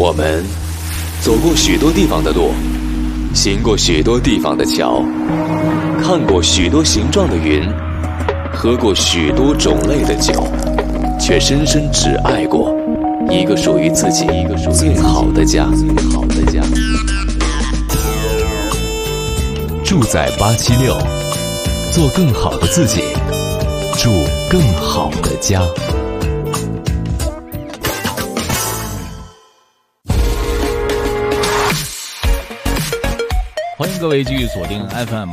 我们走过许多地方的路，行过许多地方的桥，看过许多形状的云，喝过许多种类的酒，却深深只爱过一个属于自己最好的家。住在876，做更好的自己，住更好的家。 欢迎各位继续锁定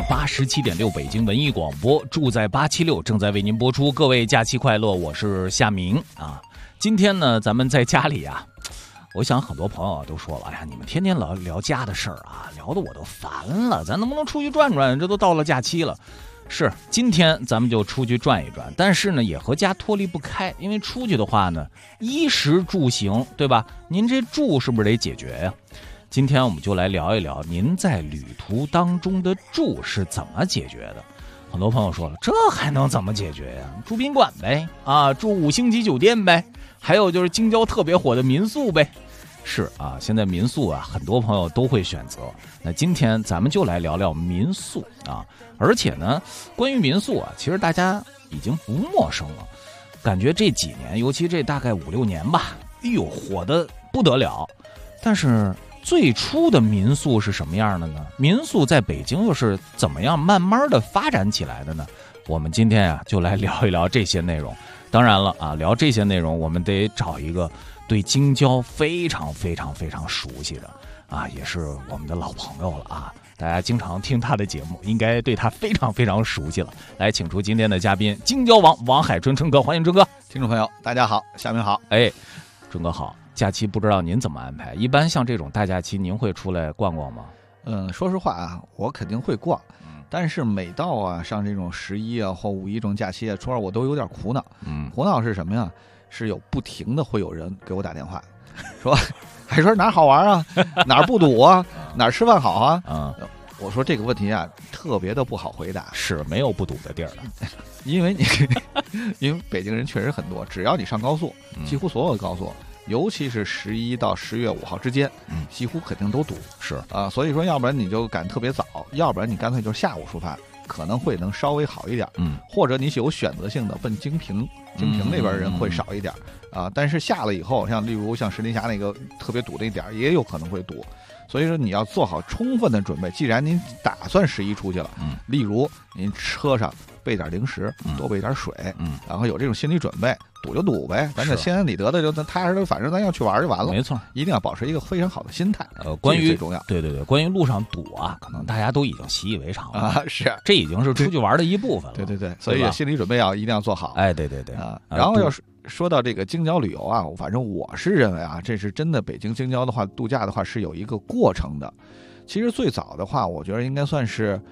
FM87.6 北京文艺广播，住在876正在为您播出。各位假期快乐，我是夏明啊。今天呢，咱们在家里啊，我想很多朋友都说了，哎呀，你们天天聊家的事儿啊，聊得我都烦了，咱能不能出去转转？这都到了假期了。是，今天咱们就出去转一转，但是呢，也和家脱离不开，因为出去的话呢，衣食住行，对吧？您这住是不是得解决呀？今天我们就来聊一聊您在旅途当中的住是怎么解决的。很多朋友说了，这还能怎么解决呀？住宾馆呗，啊，住5星级酒店呗，还有就是京郊特别火的民宿呗。是啊，现在民宿啊，很多朋友都会选择。那今天咱们就来聊聊民宿啊，而且呢，关于民宿啊，其实大家已经不陌生了，感觉这几年，尤其这大概5、6年吧，哎呦，火得不得了。但是最初的民宿是什么样的呢？民宿在北京又是怎么样慢慢的发展起来的呢？我们今天啊，就来聊一聊这些内容。当然了啊，聊这些内容，我们得找一个对京郊非常熟悉的啊，也是我们的老朋友了啊。大家经常听他的节目，应该对他非常熟悉了。来，请出今天的嘉宾，京郊王王海春春哥，欢迎春哥。 听众朋友，大家好，夏明好。 哎，春哥好。假期不知道您怎么安排？一般像这种大假期，您会出来逛逛吗？ 说实话啊，我肯定会逛，但是每到啊像这种11啊或5一这种假期啊，初二我都有点苦恼。苦恼是什么呀？是有不停的会有人给我打电话，说还说哪儿好玩啊，哪儿不堵啊，哪儿吃饭好啊。我说这个问题啊，特别的不好回答， 是没有不堵的地儿， 因为北京人确实很多，只要你上高速，几乎所有的高速。尤其是11到10月5号之间，几乎肯定都堵。是啊，所以说，要不然你就赶特别早，要不然你干脆就下午出发，可能会能稍微好一点。或者你有选择性的奔京平那边人会少一点啊。但是下了以后，例如像石林峡那个特别堵那点也有可能会堵。所以说你要做好充分的准备。既然您打算11出去了，例如您车上备点零食，多备点水，然后有这种心理准备，堵就堵呗，咱这心安理得的就踏实的，反正咱要去玩就完了。 没错，一定要保持一个非常好的心态。 关于最重要， 对，关于路上堵啊，可能大家都已经习以为常了啊，是， 这已经是出去玩的一部分了。 对，所以心理准备一定要做好。 哎，对啊。然后要是说到这个京郊旅游啊，反正我是认为啊，这是真的北京京郊的话，度假的话是有一个过程的。其实最早的话，我觉得应该算是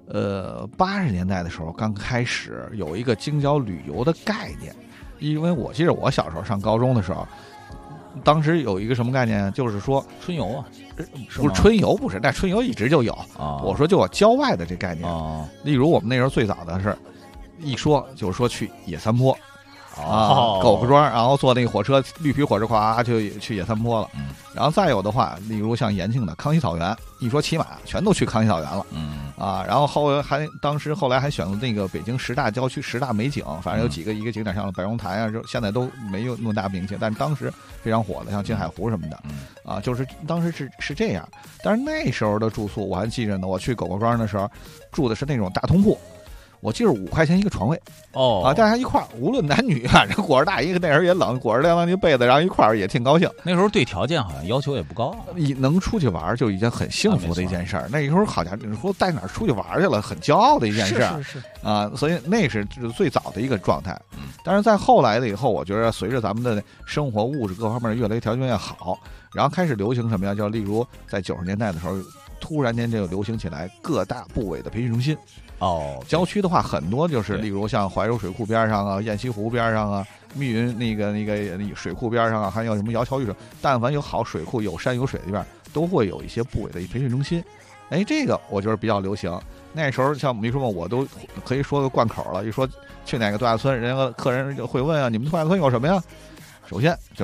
80年代的时候刚开始有一个京郊旅游的概念。因为我记得我小时候上高中的时候，当时有一个什么概念，就是说春游啊， 不是春游，不是，但春游一直就有。我说就有郊外的这概念。例如我们那时候最早的是一说就是说去野三坡。狗个庄，然后坐那个火车，绿皮火车，咵就去野三坡了。然后再有的话，例如像延庆的康熙草原，一说骑马，全都去康熙草原了。然后当时后来还选了那个北京10大郊区10大美景，反正有一个景点，像百荣潭啊，现在都没有那么大名气，但是当时非常火的，像金海湖什么的，就是当时是这样。但是那时候的住宿我还记着呢，我去狗狗庄的时候住的是那种大通铺。我记得5块钱一个床位大家一块儿，无论男女啊，这裹着大衣，那时候也冷，裹着凉一被子，然后一块儿也挺高兴。 那时候对条件好像要求也不高， 能出去玩就已经很幸福的一件事儿。那时候好像你说带哪儿出去玩去了，很骄傲的一件事儿。 是啊，所以那是最早的一个状态。但是在后来的以后，我觉得随着咱们的生活物质各方面越来越条件越好，然后开始流行什么呀？就例如在90年代的时候，突然间就流行起来各大部委的培训中心。郊区的话很多就是例如像怀柔水库边上啊、雁西湖边上啊、密云那个水库边上啊，还有什么瑶桥玉水，但凡有好水库、有山有水的地方，都会有一些部委的培训中心。这个我觉得比较流行。那时候像没说嘛，我都可以说个贯口了。一说去哪个度假村，人家客人就会问啊，你们度假村有什么呀？首先就是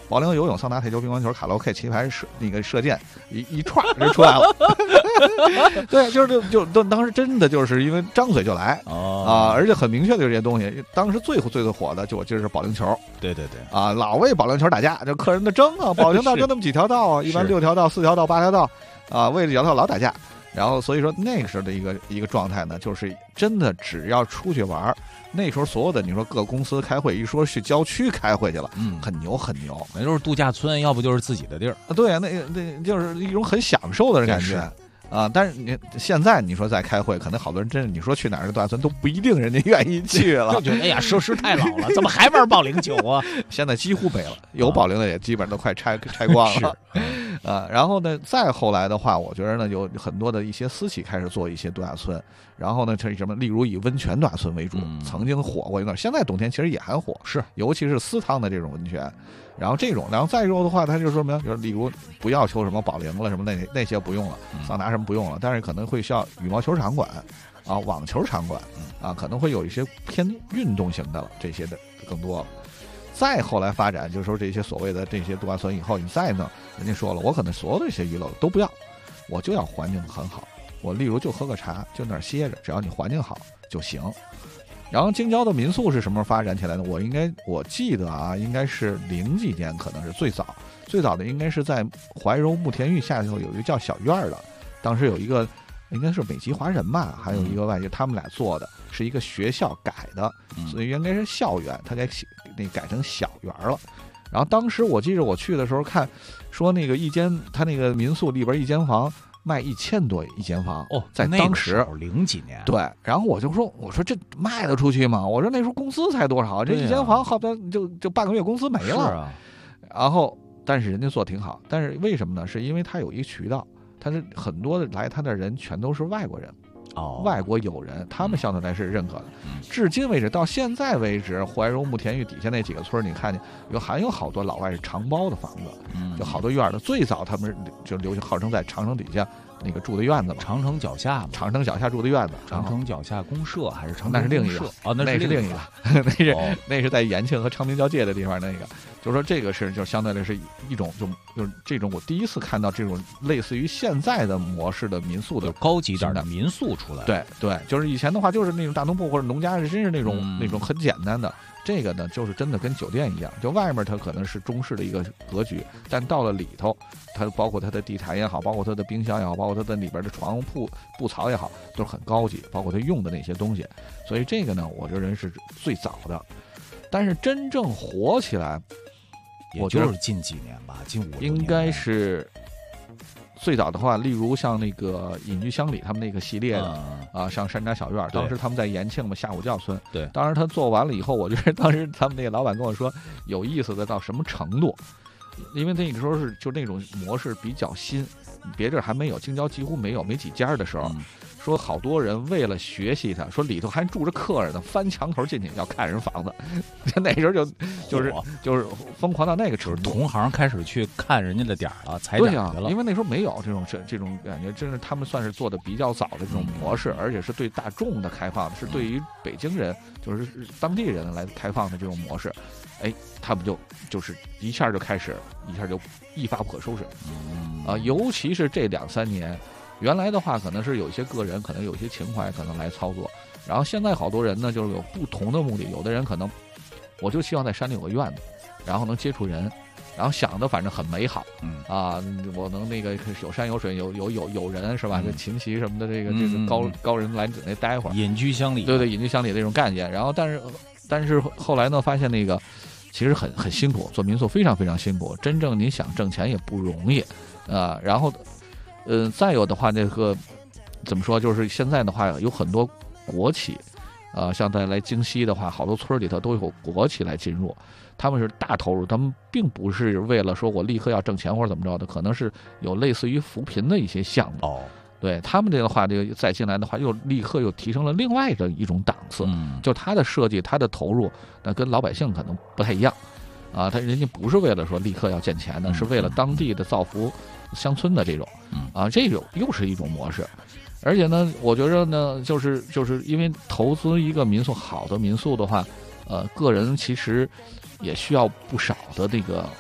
保龄游泳、桑拿、台球、乒乓球、卡拉 OK、棋牌、射箭一串就出来了。对，就当时真的就是因为张嘴就来而且很明确的这些东西。当时最火的就我记得是保龄球。 对老为保龄球打架，就客人的争啊，保龄道就那么几条道啊，一般6条道、4条道、8条道为了几条道老打架。然后所以说那个时候的一个状态呢，就是真的只要出去玩，那时候所有的你说各公司开会，一说去郊区开会去了，很牛， 那就是度假村，要不就是自己的地儿对啊，那就是一种很享受的感觉但是你现在你说再开会，可能好多人真是你说去哪儿的度假村都不一定人家愿意去了， 就觉得哎呀设施太老了，怎么还玩保龄球啊？ 现在几乎没了，有保龄的也基本都快拆光了。然后呢，再后来的话，我觉得呢，有很多的一些私企开始做一些度假村，然后呢，这什么，例如以温泉度假村为主，曾经火过一段，现在冬天其实也还火， 是， 尤其是私汤的这种温泉，然后再之后的话，它就说明，就是例如不要求什么保龄了，什么那些不用了，桑拿什么不用了，但是可能会需要羽毛球场馆网球场馆可能会有一些偏运动型的了，这些的更多了。再后来发展，就是说这些所谓的这些度假村以后，你再呢，人家说了，我可能所有的这些娱乐都不要，我就要环境很好，我例如就喝个茶，就那儿歇着，只要你环境好就行。然后京郊的民宿是什么时候发展起来的？我记得应该是00几年，可能是最早的应该是在怀柔慕田峪下头有一个叫小院的，当时有一个应该是美籍华人吧，还有一个外籍，他们俩做的是一个学校改的，所以应该是校园，他改成小园了。然后当时我记着我去的时候看，说那个他那个民宿里边一间房卖1000多一间房在当时 00几年。 对，然后我说这卖得出去吗？我说那时候工资才多少，这一间房好像就半个月工资没了。然后但是人家做挺好，但是为什么呢？是因为他有一个渠道，他是很多的来他的人全都是外国人。外国友人，他们相对来是认可的。至今为止，到现在为止，怀柔慕田峪底下那几个村，你看见还有好多老外是长包的房子，就好多院的。最早他们就流行号称在长城底下那个住的院子嘛， 长城脚下住的院子， 长城脚下公社还是那是另一个那是另一个，那是在延庆和昌平交界的地方那个。就是说这个就相对来是一种就是这种我第一次看到这种类似于现在的模式的民宿的高级点的民宿出来。 对，就是以前的话就是那种大农铺或者农家是真是那种很简单的。这个呢，就是真的跟酒店一样，就外面它可能是中式的一个格局，但到了里头，它包括它的地毯也好，包括它的冰箱也好，包括它的里边的床布槽也好，都是很高级，包括它用的那些东西。所以这个呢，我这人是最早的，但是真正火起来， 也就是近几年吧，近5年应该是。最早的话，例如像那个隐居乡里他们那个系列的像山楂小院，当时他们在延庆嘛，下午教村。 对， 当时他做完了以后，我觉得当时他们那个老板跟我说，有意思的到什么程度？因为那个时候就那种模式比较新，别地儿还没有，京郊几乎没几家的时候。说好多人为了学习他，说里头还住着客人呢，翻墙头进去要看人房子，那时候就是疯狂到那个程度， 同行开始去看人家的点了，踩点去了。 因为那时候没有这种感觉，真是他们算是做的比较早的这种模式，而且是对大众的开放的，是对于北京人就是当地人来开放的这种模式。他们就是一下就一发不可收拾尤其是这2-3年。原来的话可能是有一些个人可能有一些情怀可能来操作，然后现在好多人呢就是有不同的目的，有的人可能我就希望在山里有个院子，然后能接触人，然后想的反正很美好我能那个有山有水有人是吧？这琴棋什么的，这个高人来那待会儿， 隐居乡里， 对，隐居乡里那种概念。然后但是后来呢，发现那个其实很辛苦，做民宿非常非常辛苦，真正你想挣钱也不容易然后再有的话，那个怎么说？就是现在的话，有很多国企，像在来京西的话，好多村里头都有国企来进入，他们是大投入，他们并不是为了说我立刻要挣钱或者怎么着的，可能是有类似于扶贫的一些项目。对他们这个话，这个再进来的话，又立刻又提升了另外的一种档次。就他的设计，他的投入，那跟老百姓可能不太一样人家不是为了说立刻要见钱的，是为了当地的造福乡村的这种这种又是一种模式。而且呢，我觉得呢，就是因为投资一个民宿，好的民宿的话，个人其实也需要不少的这个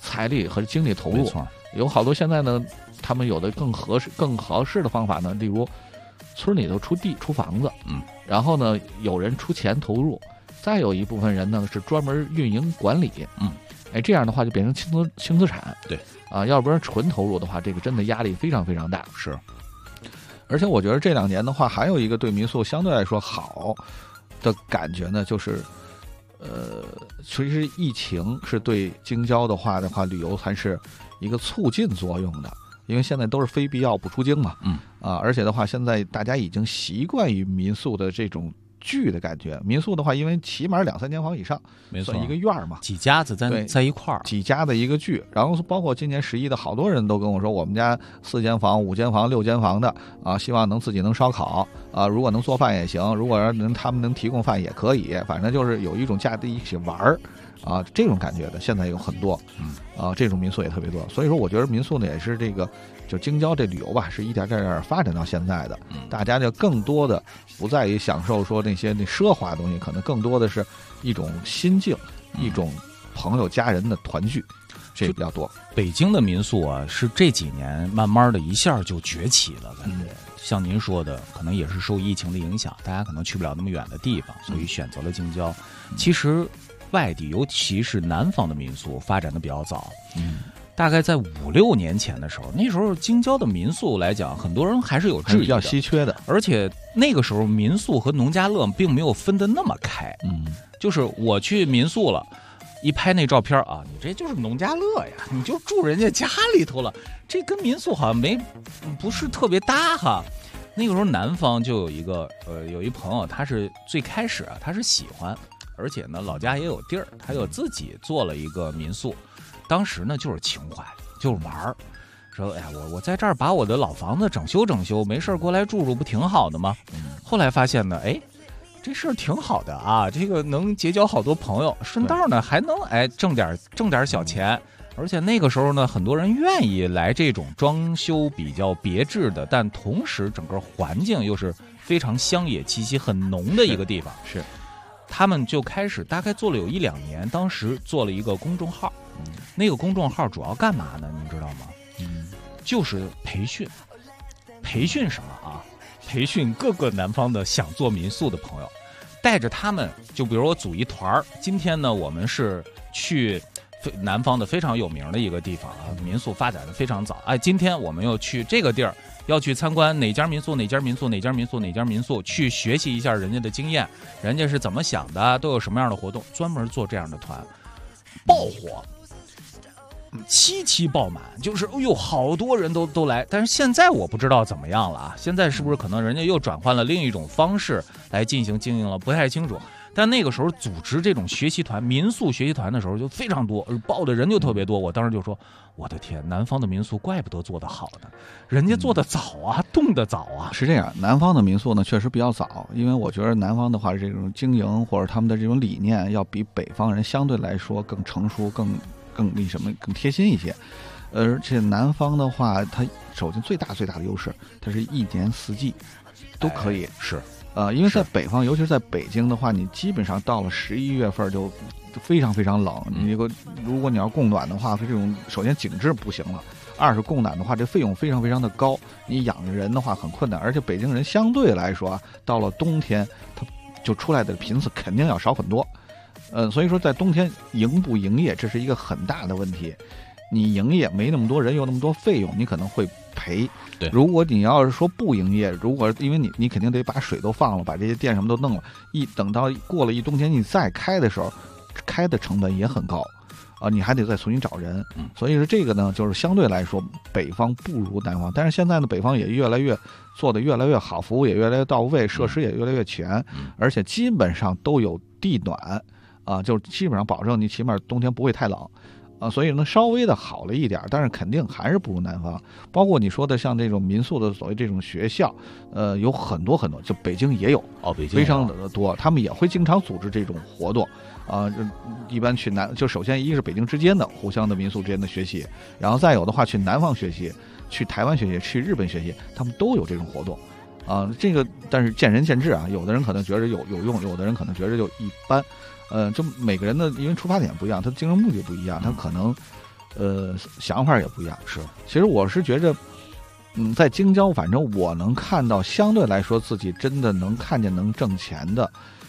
财力和精力投入。有好多现在呢，他们有的更合适的方法呢，例如村里头出地出房子，然后呢有人出钱投入，再有一部分人呢是专门运营管理，这样的话就变成轻资产。 对啊，要不然纯投入的话，这个真的压力非常非常大。 是， 而且我觉得这2年的话，还有一个对民宿相对来说好的感觉呢，就是其实疫情是对京郊的话，旅游还是一个促进作用的，因为现在都是非必要不出京嘛，而且的话，现在大家已经习惯于民宿的这种聚的感觉。民宿的话，因为起码2-3间房以上， 没错， 算一个院嘛， 几家子在一块儿， 几家的一个聚。然后包括今年11的好多人都跟我说，我们家4间房、5间房、6间房的啊，希望自己能烧烤啊，如果能做饭也行，如果他们能提供饭也可以，反正就是有一种家在一起玩儿啊，这种感觉的现在有很多，这种民宿也特别多。所以说，我觉得民宿呢也是这个就京郊这旅游吧，是一点点发展到现在的。大家就更多的不在于享受说那些奢华的东西，可能更多的是一种心境，一种朋友家人的团聚，这比较多。 北京的民宿啊，是这几年慢慢的一下就崛起了，感觉。像您说的，可能也是受疫情的影响，大家可能去不了那么远的地方，所以选择了京郊。其实外地，尤其是南方的民宿发展的比较早。大概在5-6年前的时候，那时候京郊的民宿来讲，很多人还是有质疑的， 比较稀缺的。 而且那个时候民宿和农家乐并没有分得那么开。就是我去民宿了，一拍那照片啊，你这就是农家乐呀，你就住人家家里头了，这跟民宿好像不是特别搭哈。那个时候南方就有一朋友，他是最开始啊，他是喜欢。而且呢，老家也有地儿，他又自己做了一个民宿。当时呢，就是情怀，就是玩儿。说，哎呀，我在这儿把我的老房子整修整修，没事过来住住，不挺好的吗？后来发现呢，这事儿挺好的啊，这个能结交好多朋友，顺道呢还能挣点小钱。而且那个时候呢，很多人愿意来这种装修比较别致的，但同时整个环境又是非常乡野气息很浓的一个地方。 是。 他们就开始大概做了有1-2年，当时做了一个公众号，那个公众号主要干嘛呢？你知道吗？就是培训什么啊？培训各个南方的想做民宿的朋友，带着他们，就比如我组一团，今天呢我们是去南方的非常有名的一个地方啊，民宿发展的非常早。今天我们又去这个地儿。要去参观哪家民宿，去学习一下人家的经验，人家是怎么想的，都有什么样的活动，专门做这样的团，爆火，七爆满，就是好多人都来。但是现在我不知道怎么样了啊，现在是不是可能人家又转换了另一种方式来进行经营了，不太清楚。但那个时候组织这种学习团、民宿学习团的时候就非常多，而报的人就特别多。我当时就说，我的天，南方的民宿怪不得做得好呢，人家做得早啊，动得早啊。 是这样，南方的民宿呢确实比较早，因为我觉得南方的话，这种经营或者他们的这种理念要比北方人相对来说更成熟、更贴心一些。而且南方的话，它首先最大的优势，它是1年4季都可以。 是。 因为在北方，尤其是在北京的话，你基本上到了11月份就非常非常冷。如果你要供暖的话，这种首先景致不行了，2是供暖的话，这费用非常非常的高，你养人的话很困难。而且北京人相对来说，到了冬天，他就出来的频次肯定要少很多。所以说在冬天营不营业，这是一个很大的问题。你营业没那么多人，有那么多费用，你可能会赔。 对， 如果你要是说不营业，如果因为你肯定得把水都放了，把这些电什么都弄了，等到过了一冬天你再开的时候，开的成本也很高啊，你还得再重新找人。所以说这个呢，就是相对来说北方不如南方，但是现在呢，北方也越来越做得越来越好，服务也越来越到位，设施也越来越全，而且基本上都有地暖啊，就基本上保证你起码冬天不会太冷。所以呢，稍微的好了一点，但是肯定还是不如南方。包括你说的像这种民宿的所谓这种学校，有很多，就北京也有， 北京非常的多，他们也会经常组织这种活动一般去就首先一是北京之间的互相的民宿之间的学习，然后再有的话去南方学习，去台湾学习，去日本学习，他们都有这种活动这个但是见仁见智啊，有的人可能觉得有用，有的人可能觉得就一般。就每个人的因为出发点不一样，他的经营目的不一样，他可能想法也不一样。 是， 其实我是觉着，在京郊，反正我能看到，相对来说自己真的能看见能挣钱的，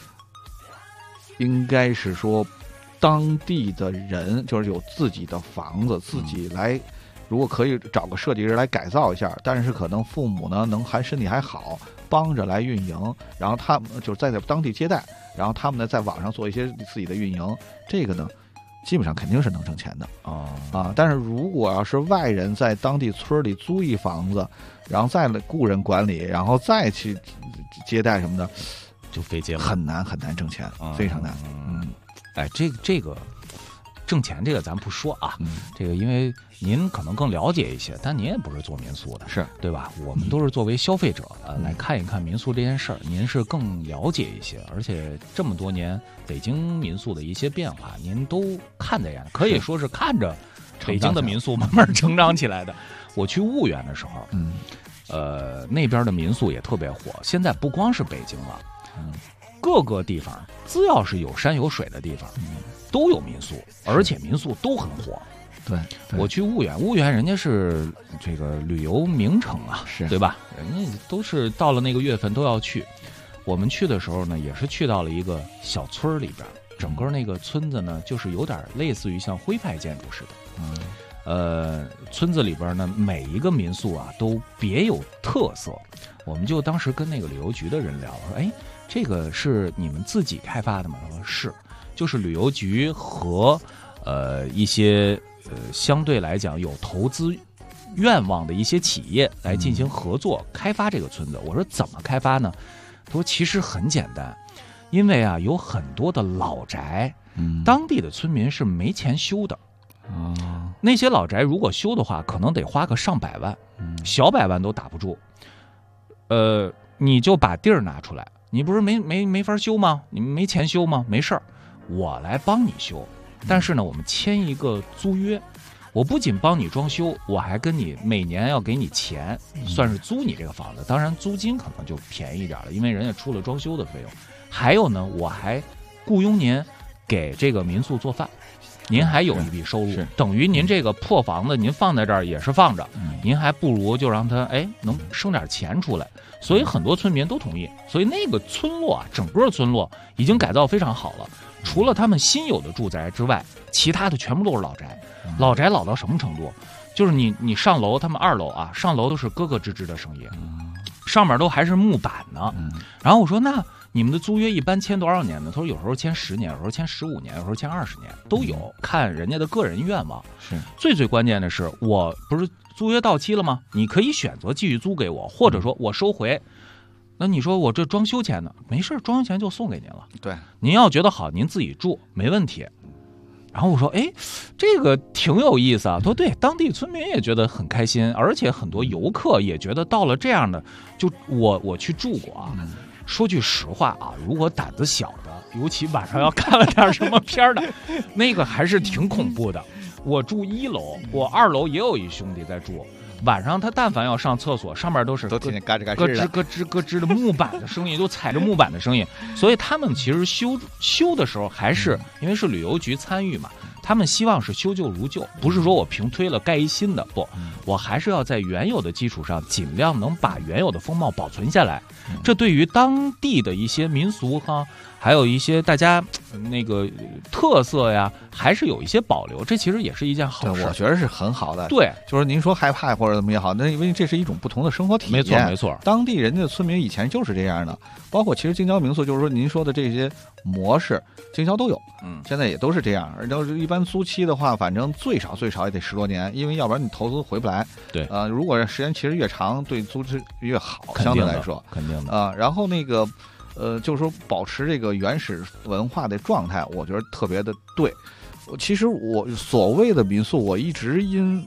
应该是说当地的人，就是有自己的房子，自己来。如果可以找个设计师来改造一下，但是可能父母呢身体还好，帮着来运营，然后他们就是在当地接待，然后他们呢在网上做一些自己的运营，这个呢基本上肯定是能挣钱的但是如果要是外人在当地村里租一房子，然后再雇人管理，然后再去接待什么的， 就费劲了， 很难挣钱，非常难。 哎，这个挣钱这个咱不说啊，这个因为您可能更了解一些，但您也不是做民宿的， 是对吧？我们都是作为消费者来看一看民宿这件事儿，您是更了解一些，而且这么多年北京民宿的一些变化，您都看在眼里，可以说是看着北京的民宿慢慢成长起来的。我去婺源的时候，那边的民宿也特别火，现在不光是北京了，各个地方只要是有山有水的地方，都有民宿，而且民宿都很火。 对， 我去婺源人家是这个旅游名城啊， 是对吧？人家都是到了那个月份都要去。我们去的时候呢，也是去到了一个小村里边，整个那个村子呢，就是有点类似于像徽派建筑似的。村子里边呢，每一个民宿啊都别有特色。我们就当时跟那个旅游局的人聊，说：“哎，这个是你们自己开发的吗？”他说：“是，就是旅游局和一些相对来讲有投资愿望的一些企业来进行合作开发这个村子。”我说：“怎么开发呢？”他说：“其实很简单，因为啊有很多的老宅，当地的村民是没钱修的。那些老宅如果修的话，可能得花个上百万，小百万都打不住。你就把地儿拿出来，你不是没法修吗？你没钱修吗？没事儿，我来帮你修。但是呢，我们签一个租约，我不仅帮你装修，我还跟你每年要给你钱，算是租你这个房子。当然租金可能就便宜一点了，因为人家出了装修的费用。还有呢，我还雇佣您给这个民宿做饭。您还有一笔收入，等于您这个破房子您放在这儿也是放着，您还不如就让它能生点钱出来。所以很多村民都同意，所以那个村落啊，整个村落已经改造非常好了。除了他们新有的住宅之外，其他的全部都是老宅。老宅老到什么程度？就是你上楼，他们2楼啊，上楼都是咯咯吱吱的声音，上面都还是木板呢。然后我说那你们的租约一般签多少年呢？他说有时候签10年，有时候签15年，有时候签20年都有，看人家的个人愿望。 是最关键的是，我不是租约到期了吗？你可以选择继续租给我，或者说我收回。那你说我这装修钱呢？没事，装修钱就送给您了。 对， 您要觉得好，您自己住没问题。然后我说，这个挺有意思啊。他说对，当地村民也觉得很开心，而且很多游客也觉得到了这样的，就我去住过啊。说句实话啊，如果胆子小的，尤其晚上要看了点什么片的，那个还是挺恐怖的。我住1楼，我2楼也有一兄弟在住。晚上他但凡要上厕所，上面都听见嘎吱嘎吱的咯吱咯吱的木板的声音，就踩着木板的声音。所以他们其实修的时候，还是因为是旅游局参与嘛，他们希望是修旧如旧，不是说我平推了盖一新的，不，我还是要在原有的基础上尽量能把原有的风貌保存下来。这对于当地的一些民俗哈，还有一些大家那个特色呀，还是有一些保留，这其实也是一件好事。 我觉得是很好的。 对， 就是您说害怕或者怎么也好，那因为这是一种不同的生活体验。没错， 当地人家的村民以前就是这样的，包括其实京郊民宿，就是说您说的这些模式，京郊都有。现在也都是这样。而且一般租期的话，反正最少也得10多年，因为要不然你投资回不来。 对， 如果时间其实越长，对租值越好，相对来说， 肯定的然后那个。就是说保持这个原始文化的状态，我觉得特别的对。其实我所谓的民宿，我一直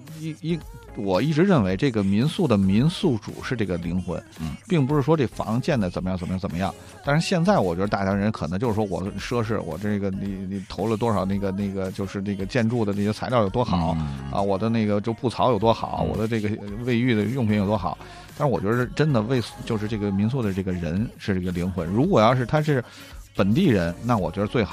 认为这个民宿的民宿主是这个灵魂，并不是说这房建的怎么样。但是现在我觉得大家人可能就是说我奢侈，我这个你投了多少那个就是那个建筑的那些材料有多好啊，我的那个就布草有多好，我的这个卫浴的用品有多好。但是我觉得真的就是这个民宿的这个人是这个灵魂。如果要是他是本地人，那我觉得最好。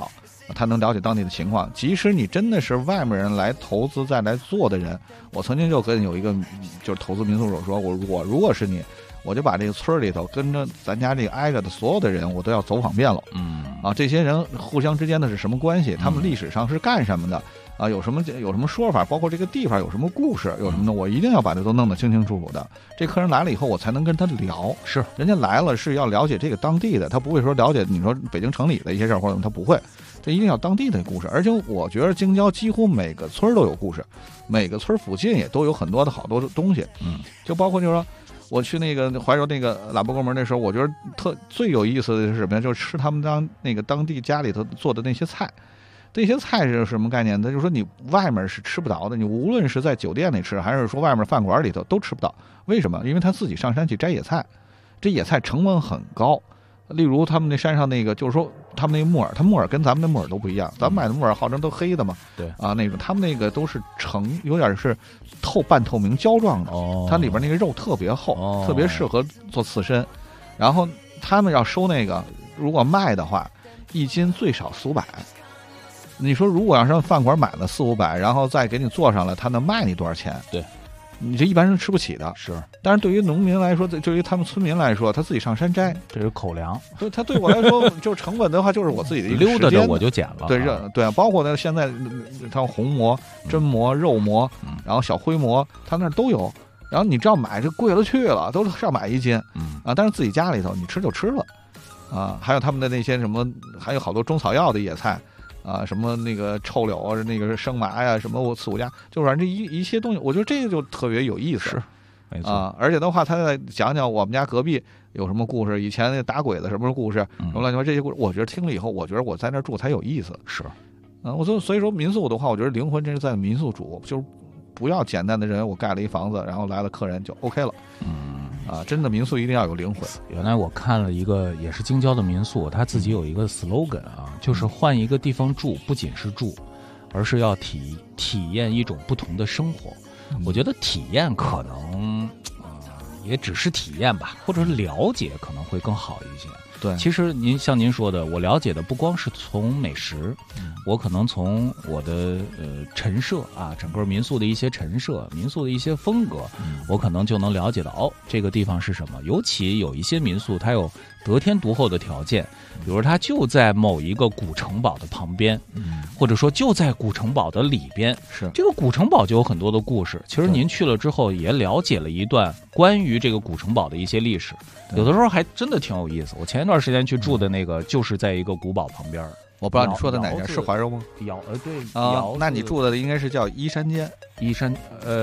他能了解当地的情况。即使你真的是外面人来投资再来做的人，我曾经就跟有一个就是投资民宿者说，我如果是你，我就把这个村里头跟着咱家这个挨着的所有的人，我都要走访遍了。这些人互相之间的是什么关系？他们历史上是干什么的？有什么说法？包括这个地方有什么故事，有什么的，我一定要把这都弄得清清楚楚的。这客人来了以后，我才能跟他聊。 是， 人家来了是要了解这个当地的，他不会说了解你说北京城里的一些事儿，或者他不会，这一定要当地的故事。而且我觉得京郊几乎每个村都有故事，每个村附近也都有很多的好多东西。就包括就是说，我去那个怀柔那个喇叭沟门那时候，我觉得最有意思的是什么呀？就是吃他们当地家里头做的那些菜。这些菜是什么概念？就是说你外面是吃不着的，你无论是在酒店里吃，还是说外面饭馆里头都吃不到。为什么？因为他自己上山去摘野菜，这野菜成本很高。例如他们那山上那个，就是说他们那个木耳，它木耳跟咱们的木耳都不一样。咱们买的木耳号称都黑的嘛， 对那种他们那个都是有点是半透明胶状的，它里边那个肉特别厚，特别适合做刺身。然后他们要收那个，如果卖的话，1斤最少400。你说如果要上饭馆买了400-500，然后再给你做上了，他能卖你多少钱？ 对， 你这一般人吃不起的。 是， 但是对于农民来说，对于他们村民来说，他自己上山摘， 这是口粮。 所以他对我来说，就是成本的话，就是我自己的一个溜达着我就捡了。 对，包括呢现在他红馍、真馍、肉馍，然后小灰馍，他那都有。然后你知道买这贵了去了，都上买1斤。但是自己家里头你吃就吃了，还有他们的那些什么，还有好多中草药的野菜。什么那个臭柳啊，那个生麻呀，什么四五加，就反正这一些东西，我觉得这个就特别有意思。 是，没错而且的话，他再讲讲我们家隔壁有什么故事，以前那打鬼的什么故事，什么乱七八糟这些故事，我觉得听了以后，我觉得我在那住才有意思。 是， 所以说民宿的话，我觉得灵魂真是在民宿主，就是不要简单的人我盖了一房子，然后来了客人就 OK 了。真的民宿一定要有灵魂。 原来我看了一个也是京郊的民宿，他自己有一个 slogan 就是换一个地方住，不仅是住，而是要体验一种不同的生活。我觉得体验可能也只是体验吧，或者是了解可能会更好一些。 对， 其实像您说的，我了解的不光是从美食，我可能从我的陈设整个民宿的一些陈设、民宿的一些风格，我可能就能了解到这个地方是什么。尤其有一些民宿，它有得天独厚的条件，比如它就在某一个古城堡的旁边，或者说就在古城堡的里边。 是这个古城堡就有很多的故事。其实您去了之后，也了解了一段关于这个古城堡的一些历史，有的时候还真的挺有意思。我前一段时间去住的那个，就是在一个古堡旁边。 我不知道你说的哪家是怀柔吗？ 对那你住的应该是叫依山间。 依山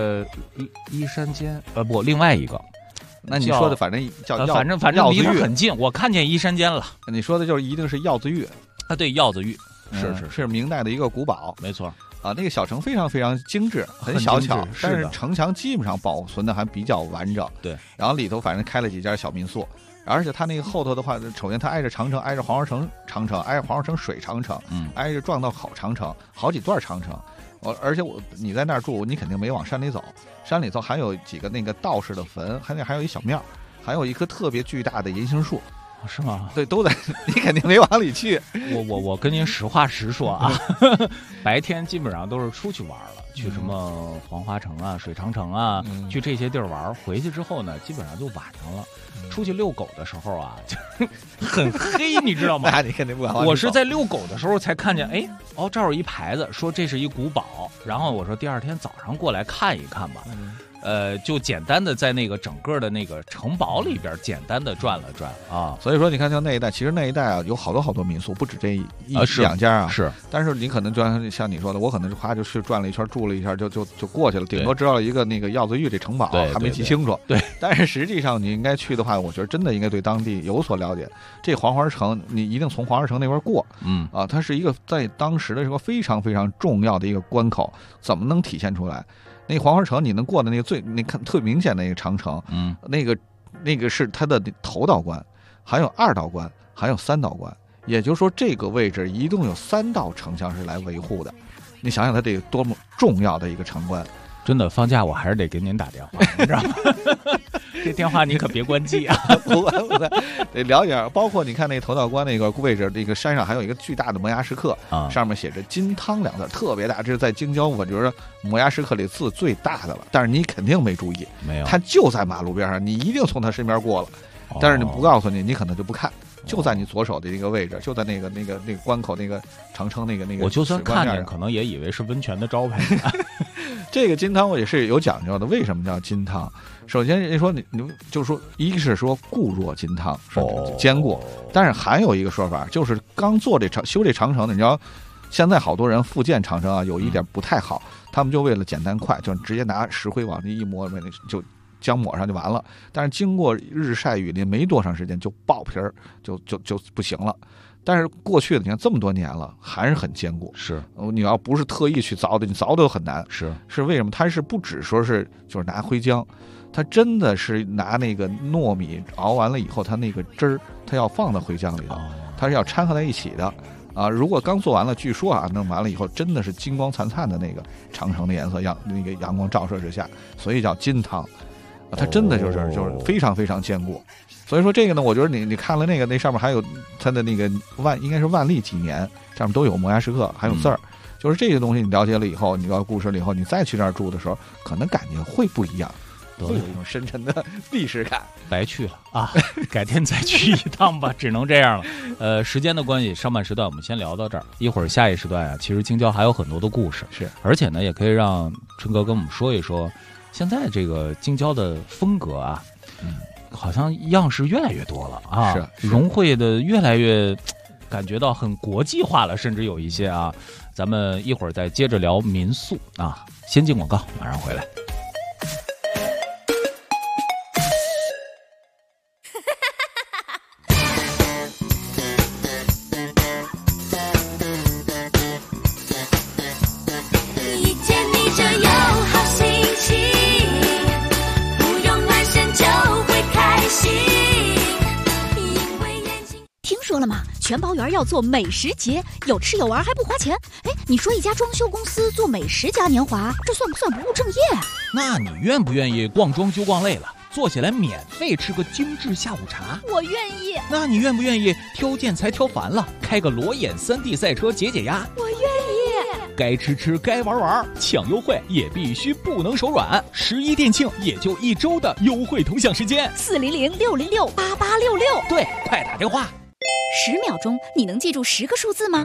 间不，另外一个。 那你说的反正叫反正离得很近，我看见依山间了。 你说的就是一定是药子峪对，药子峪是明代的一个古堡， 没错那个小城非常非常精致，很小巧，但是城墙基本上保存的还比较完整。 对， 然后里头反正开了几家小民宿。而且它那个后头的话，首先它挨着长城，挨着黄花城长城，挨着黄花城水长城，挨着撞道口长城，好几段长城。而且你在那儿住，你肯定没往山里走，山里头还有几个那个道士的坟，还有一小庙，还有一棵特别巨大的银杏树。 是吗？ 对，都在，你肯定没往里去。 我跟您实话实说白天基本上都是出去玩了，去什么黄花城啊、水长城啊，去这些地儿玩。回去之后呢，基本上就晚上了。出去遛狗的时候就很黑，你知道吗？ 那你肯定不敢。 我是在遛狗的时候才看见，这儿有一牌子说这是一古堡，然后我说第二天早上过来看一看吧。就简单的在那个整个的那个城堡里边简单的转了转所以说你看像那一带，其实那一带有好多民宿，不止这两家是。 但是你可能就像你说的，我可能是就去转了一圈，住了一下就过去了，顶多知道一个那个药子峪这城堡，还没记清楚。 对， 但是实际上你应该去的话，我觉得真的应该对当地有所了解。这黄花城你一定从黄花城那边过，它是一个在当时的时候非常非常重要的一个关口，怎么能体现出来？那黄花城你能过的那个你看特明显的那个长城，那个是它的头道关，还有2道关，还有3道关。也就是说，这个位置一共有3道城墙是来维护的。你想想，它得多么重要的一个城关。 真的放假我还是得给您打电话，你知道吗？这电话你可别关机啊！ 不会，得了解。包括你看那头道关那个位置，那个山上还有一个巨大的摩崖石刻，上面写着金汤两字，特别大。这是在京郊，我觉得摩崖石刻里字最大的了。但是你肯定没注意， 没有， 它就在马路边上，你一定从它身边过了。但是你不告诉你，你可能就不看。就在你左手的一个位置，就在那个关口那个长城那个。 我就算看见，可能也以为是温泉的招牌。 这个金汤我也是有讲究的，为什么叫金汤？首先人家说你就是说，一个是说固若金汤，坚固，但是还有一个说法，就是刚做修这长城的，你知道，现在好多人复建长城啊，有一点不太好，他们就为了简单快，就直接拿石灰往那一抹，就浆抹上就完了。但是经过日晒雨淋，没多长时间就爆皮儿，就不行了。但是过去的你看这么多年了，还是很坚固。 是， 你要不是特意去凿的，你凿的都很难。 是为什么？它是不只说是就是拿灰浆，它真的是拿那个糯米熬完了以后，它那个汁儿，它要放到灰浆里头，它是要掺和在一起的。啊，如果刚做完了，据说啊，弄完了以后真的是金光灿灿的那个长城的颜色，那个阳光照射之下，所以叫金汤。它真的就是非常非常坚固。所以说这个呢，我觉得你看了那上面还有它的那个应该是万历几年，上面都有摩崖石刻，还有字儿。就是这个东西你了解了以后，你了解故事了以后，你再去那儿住的时候，可能感觉会不一样，会有一种深沉的历史感。 白去了啊，改天再去一趟吧，只能这样了。时间的关系，上半时段我们先聊到这儿，一会儿下一时段啊，其实京郊还有很多的故事，而且呢，也可以让春哥跟我们说一说，现在这个京郊的风格啊，好像样式越来越多了啊，融汇的越来越感觉到很国际化了，甚至有一些啊，咱们一会儿再接着聊民宿啊，先进广告，马上回来。 全包园要做美食节，有吃有玩还不花钱。哎，你说一家装修公司做美食嘉年华，这算不算不务正业啊？ 那你愿不愿意逛装修逛累了，坐下来免费吃个精致下午茶？ 我愿意。 那你愿不愿意挑建材挑烦了，开个裸眼3D 赛车解解压？ 我愿意。 该吃该玩，抢优惠也必须不能手软。11店庆也就1周的优惠同享时间 ，400-606-8866。 对，快打电话。 10秒钟，你能记住10个数字吗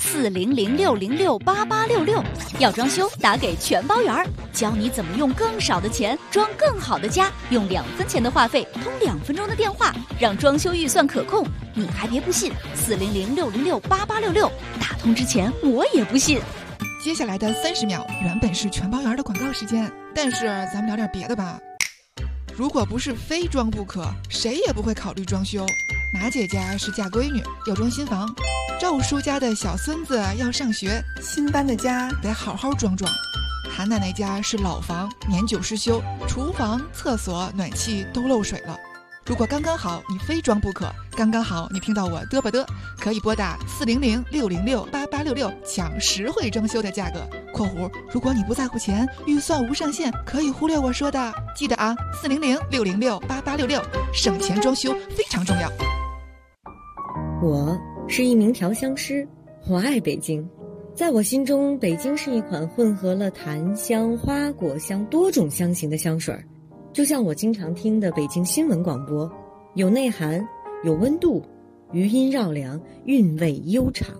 ？400-606-8866。要装修，打给全包园，教你怎么用更少的钱装更好的家，用2分钱的话费通2分钟的电话，让装修预算可控。你还别不信，400-606-8866。打通之前我也不信。 接下来的30秒原本是全包园的广告时间，但是咱们聊点别的吧。如果不是非装不可，谁也不会考虑装修。马姐家是嫁闺女，要装新房；赵叔家的小孙子要上学，新搬的家得好好装装；韩奶奶家是老房，年久失修，厨房、厕所、暖气都漏水了。如果刚刚好你非装不可，刚刚好你听到我嘚吧嘚，可以拨打400-606-8866抢实惠装修的价格（括弧如果你不在乎钱，预算无上限，可以忽略我说的）。记得啊，400-606-8866，省钱装修非常重要。 我是一名调香师，我爱北京。在我心中，北京是一款混合了檀香、花果香多种香型的香水，就像我经常听的北京新闻广播，有内涵，有温度，余音绕梁，韵味悠长。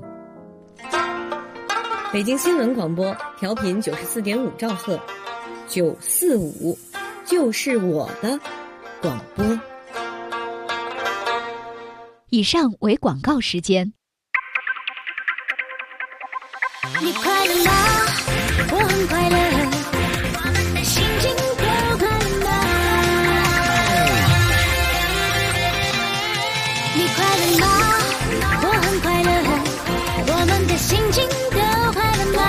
北京新闻广播调频94.5兆赫，945就是我的广播。 以上为广告时间。 你快乐吗？我很快乐，我们的心情都快乐。你快乐吗？我很快乐，我们的心情都快乐吗？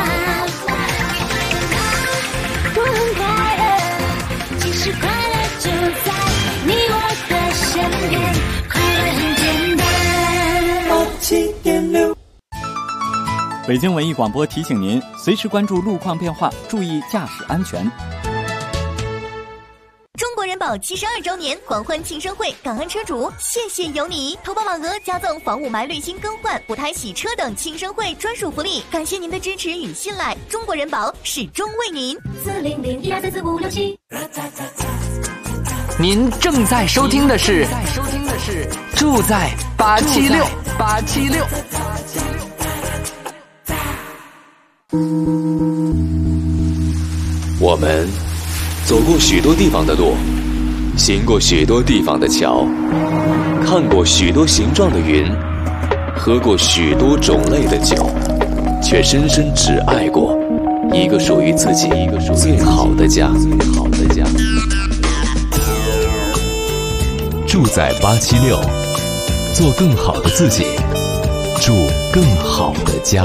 我很快乐，其实快乐就在你我的身边，快乐很简单。 87.6 北京文艺广播提醒您，随时关注路况变化，注意驾驶安全。 中国人保72周年狂欢庆生会，感恩车主，谢谢有你！投保满额加赠房雾霾滤芯更换、补胎洗车等庆生会专属福利，感谢您的支持与信赖，中国人保始终为您。40012344567。 您正在收听的是住在876。 我们走过许多地方的路，行过许多地方的桥，看过许多形状的云，喝过许多种类的酒，却深深只爱过一个属于自己最好的家。住在876，做更好的自己，住更好的家。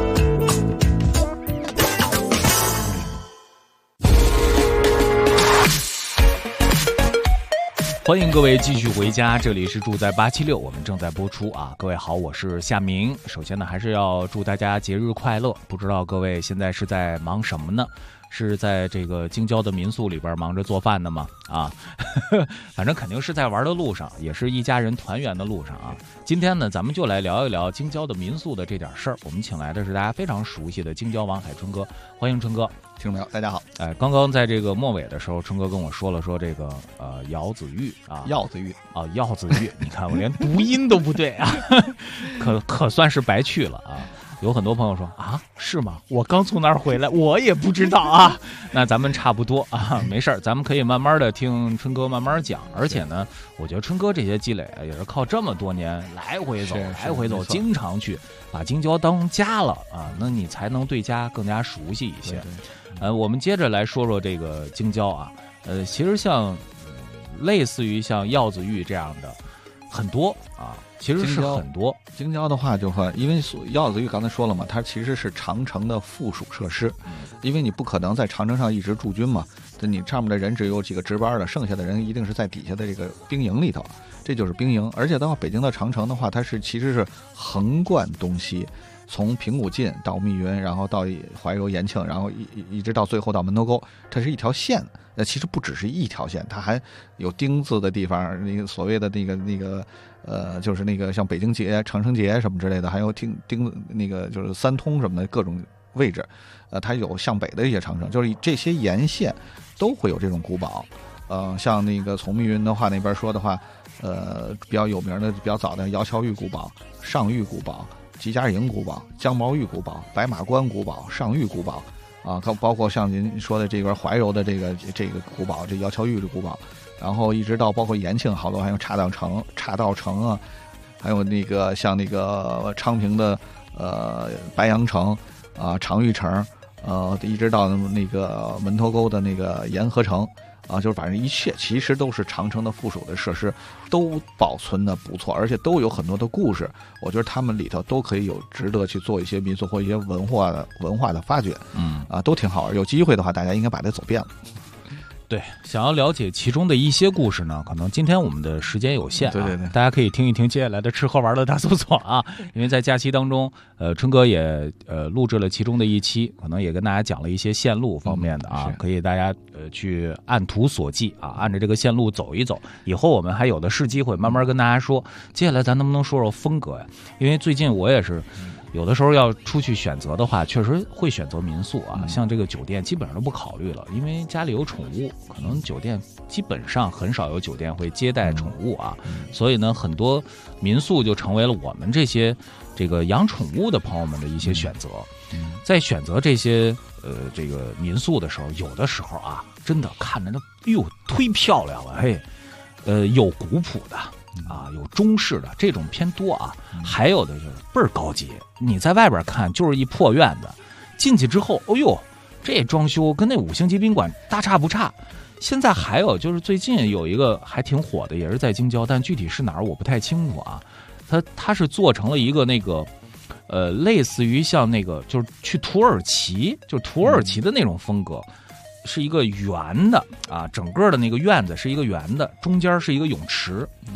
欢迎各位继续回家，这里是住在876，我们正在播出啊。各位好，我是夏明。首先呢，还是要祝大家节日快乐。不知道各位现在是在忙什么呢？是在这个京郊的民宿里边忙着做饭的吗？啊，反正肯定是在玩的路上，也是一家人团圆的路上啊。今天呢，咱们就来聊一聊京郊的民宿的这点事儿。我们请来的是大家非常熟悉的京郊王海春哥，欢迎春哥。 听众朋友，大家好。 刚刚在这个末尾的时候，春哥跟我说了这个姚子玉啊， 药子玉啊，药子玉，你看我连读音都不对啊，可算是白去了啊。有很多朋友说啊，是吗？我刚从那儿回来，我也不知道啊。那咱们差不多啊，没事儿，咱们可以慢慢的听春哥慢慢讲。而且呢，我觉得春哥这些积累也是靠这么多年来回走，经常去把京郊当家了啊，那你才能对家更加熟悉一些。我们接着来说说这个京郊啊，其实像类似于像药子玉这样的很多啊。其实是很多。 京郊的话，就会因为药子玉刚才说了嘛，它其实是长城的附属设施，因为你不可能在长城上一直驻军嘛，你上面的人只有几个值班的，剩下的人一定是在底下的这个兵营里头，这就是兵营。而且的话，北京的长城的话，它其实是横贯东西，从平谷进到密云，然后到怀柔、延庆，然后一直到最后到门头沟，它是一条线。其实不只是一条线，它还有丁字的地方，那个所谓的那个就是那个像北京节、长城节什么之类的，还有丁那个就是三通什么的各种位置，它有向北的一些长城，就是这些沿线都会有这种古堡。像那个从密云的话那边说的话，比较有名的、比较早的姚乔峪古堡、上峪古堡、吉家营古堡、姜毛峪古堡、白马关古堡、上峪古堡。啊，包括像您说的这边怀柔的这个古堡，这姚乔峪的古堡，然后一直到包括延庆，好多还有岔道城啊，还有那个像那个昌平的白杨城啊、长峪城，一直到那个门头沟的那个沿河城。啊，就是反正一切其实都是长城的附属的设施，都保存的不错，而且都有很多的故事。我觉得他们里头都可以有值得去做一些民宿或一些文化的发掘，都挺好玩。有机会的话，大家应该把它走遍了。 对，想要了解其中的一些故事呢，可能今天我们的时间有限，对，大家可以听一听接下来的吃喝玩乐大搜索啊。因为在假期当中，春哥也录制了其中的一期，可能也跟大家讲了一些线路方面的啊，可以大家去按图索骥啊，按着这个线路走一走。以后我们还有的是机会慢慢跟大家说。接下来咱能不能说说风格呀？因为最近我也是。有的时候要出去选择的话，确实会选择民宿啊，像这个酒店基本上都不考虑了，因为家里有宠物，可能酒店基本上很少有酒店会接待宠物啊，所以呢，很多民宿就成为了我们这个养宠物的朋友们的一些选择。在选择这些这个民宿的时候，有的时候啊，真的看着那忒漂亮了，嘿，有古朴的。啊，有中式的这种偏多啊，还有的就是倍儿高级。你在外边看就是一破院子，进去之后，哦呦，这装修跟那5星级宾馆大差不差。现在还有就是最近有一个还挺火的，也是在京郊，但具体是哪儿我不太清楚啊。它是做成了一个那个类似于像那个就是去土耳其，就是土耳其的那种风格。是一个圆的啊，整个的那个院子是一个圆的，中间是一个泳池，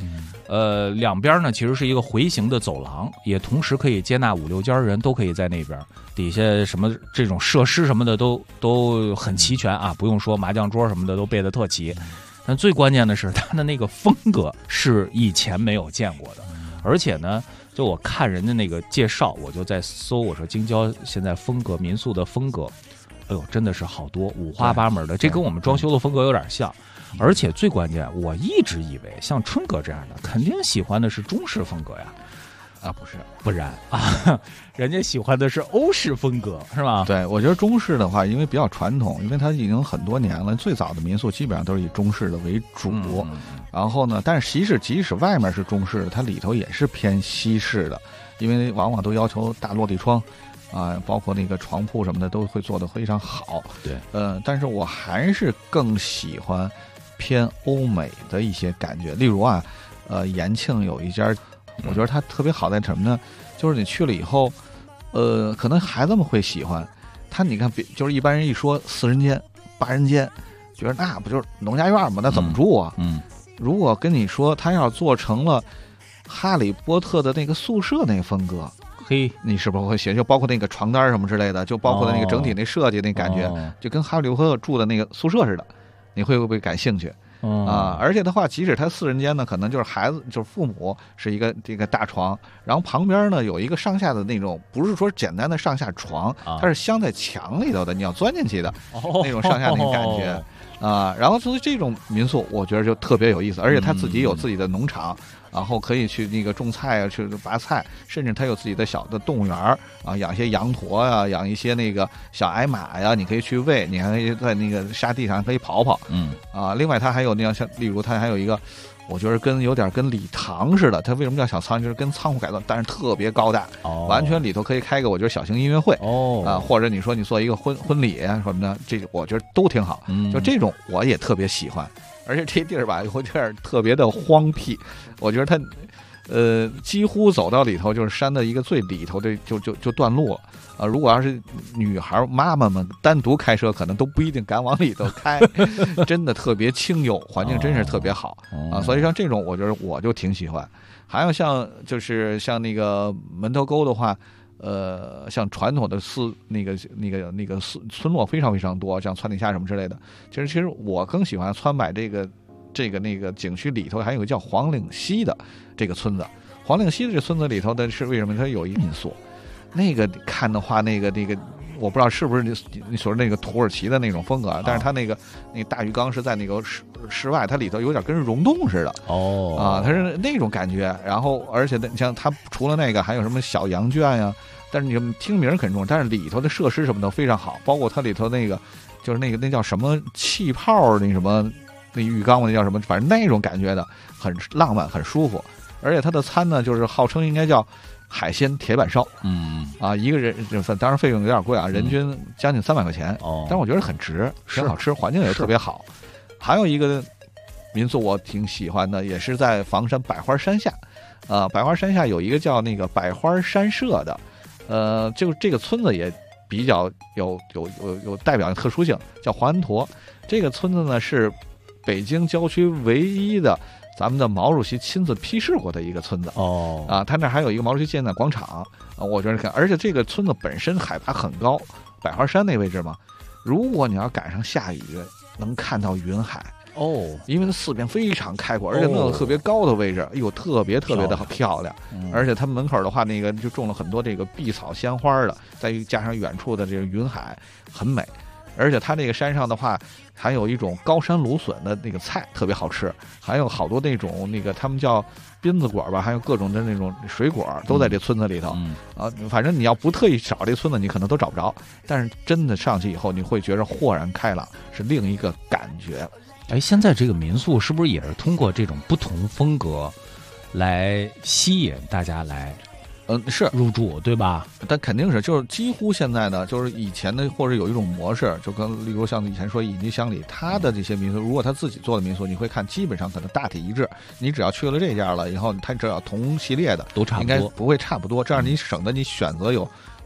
两边呢其实是一个回形的走廊，也同时可以接纳5、6家人都可以在那边，底下什么这种设施什么的都很齐全啊，不用说麻将桌什么的都备得特齐。但最关键的是它的那个风格是以前没有见过的，而且呢，就我看人家那个介绍，我就在搜，我说京郊现在风格民宿的风格，哎呦，真的是好多五花八门的，这跟我们装修的风格有点像。而且最关键，我一直以为像春哥这样的，肯定喜欢的是中式风格呀。 啊，不是， 不然啊，人家喜欢的是欧式风格，是吧？ 对，我觉得中式的话，因为比较传统，因为它已经很多年了，最早的民宿基本上都是以中式的为主。然后呢，但是即使外面是中式的，它里头也是偏西式的，因为往往都要求大落地窗。啊，包括那个床铺什么的都会做得非常好。 对， 但是我还是更喜欢偏欧美的一些感觉。例如啊，延庆有一家，我觉得它特别好在什么呢？就是你去了以后，可能孩子们会喜欢它。你看，就是一般人一说4人间、8人间，觉得那不就是农家院吗？那怎么住啊？如果跟你说他要做成了哈利波特的那个宿舍那个风格。 嘿， 你是不是会写？就包括那个床单什么之类的，就包括那个整体那设计那感觉，就跟哈利波特住的那个宿舍似的，你会不会感兴趣？而且的话，即使它4人间呢，可能就是孩子，就是父母是一个这个大床，然后旁边呢有一个上下的那种，不是说简单的上下床，它是镶在墙里头的，你要钻进去的那种上下那个感觉。然后所以这种民宿我觉得就特别有意思，而且他自己有自己的农场，然后可以去那个种菜啊，去拔菜，甚至他有自己的小的动物园啊，养一些羊驼呀，养一些那个小矮马呀，你可以去喂，你还可以在那个沙地上可以跑跑。另外他还有那样像，例如他还有一个。我觉得有点跟礼堂似的，它为什么叫小仓？就是跟仓库改造，但是特别高大，完全里头可以开个我觉得小型音乐会或者你说你做一个婚礼什么的，这我觉得都挺好。就这种我也特别喜欢，而且这地儿吧有点特别的荒僻，我觉得它几乎走到里头就是山的一个最里头的就断路了。如果要是女孩妈妈们单独开车，可能都不一定敢往里头开，真的特别清幽，环境真是特别好所以像这种，我觉得我就挺喜欢。还有就是像那个门头沟的话，像传统的那个村落非常非常多，像川底下什么之类的。其实我更喜欢川柏这个那个景区里头还有个叫黄岭溪的这个村子。黄岭溪的这村子里头的是为什么？它有一个民宿。那个看的话，那个我不知道是不是你所说那个土耳其的那种风格，但是它那个大浴缸是在那个室外，它里头有点跟溶洞似的它是那种感觉。然后而且你像它除了那个还有什么小羊圈呀，但是你听名很重，但是里头的设施什么都非常好，包括它里头那个就是那叫什么气泡那什么那浴缸那叫什么，反正那种感觉的很浪漫很舒服。而且它的餐呢，就是号称应该叫海鲜铁板烧，一个人当然费用有点贵啊，人均将近300块钱，但我觉得很值，挺好吃，环境也特别好。还有一个民宿我挺喜欢的，也是在房山百花山下，百花山下有一个叫那个百花山社的，就这个村子也比较有代表的特殊性，叫黄安坨。这个村子呢是北京郊区唯一的。咱们的毛主席亲自批示过的一个村子他那还有一个毛主席纪念广场我觉得而且这个村子本身海拔很高，百花山那位置嘛，如果你要赶上下雨，能看到云海因为它四边非常开阔，而且那种特别高的位置，哎呦，特别特别的漂亮。而且它门口的话，那个就种了很多这个碧草鲜花的，再加上远处的这个云海，很美。而且它这个山上的话，还有一种高山芦笋的那个菜特别好吃，还有好多那种那个他们叫鞭子果吧，还有各种的那种水果都在这村子里头反正你要不特意找这村子，你可能都找不着。但是真的上去以后，你会觉得豁然开朗，是另一个感觉。 现在这个民宿是不是也是通过这种不同风格来吸引大家来？ 是入住对吧？ 但肯定是，就是几乎现在呢，就是以前的或者有一种模式，就跟例如像以前说隐居乡里，他的这些民宿，如果他自己做的民宿，你会看基本上可能大体一致。你只要去了这家了以后，他只要同系列的都差不多， 应该不会差不多。这样你省得你选择有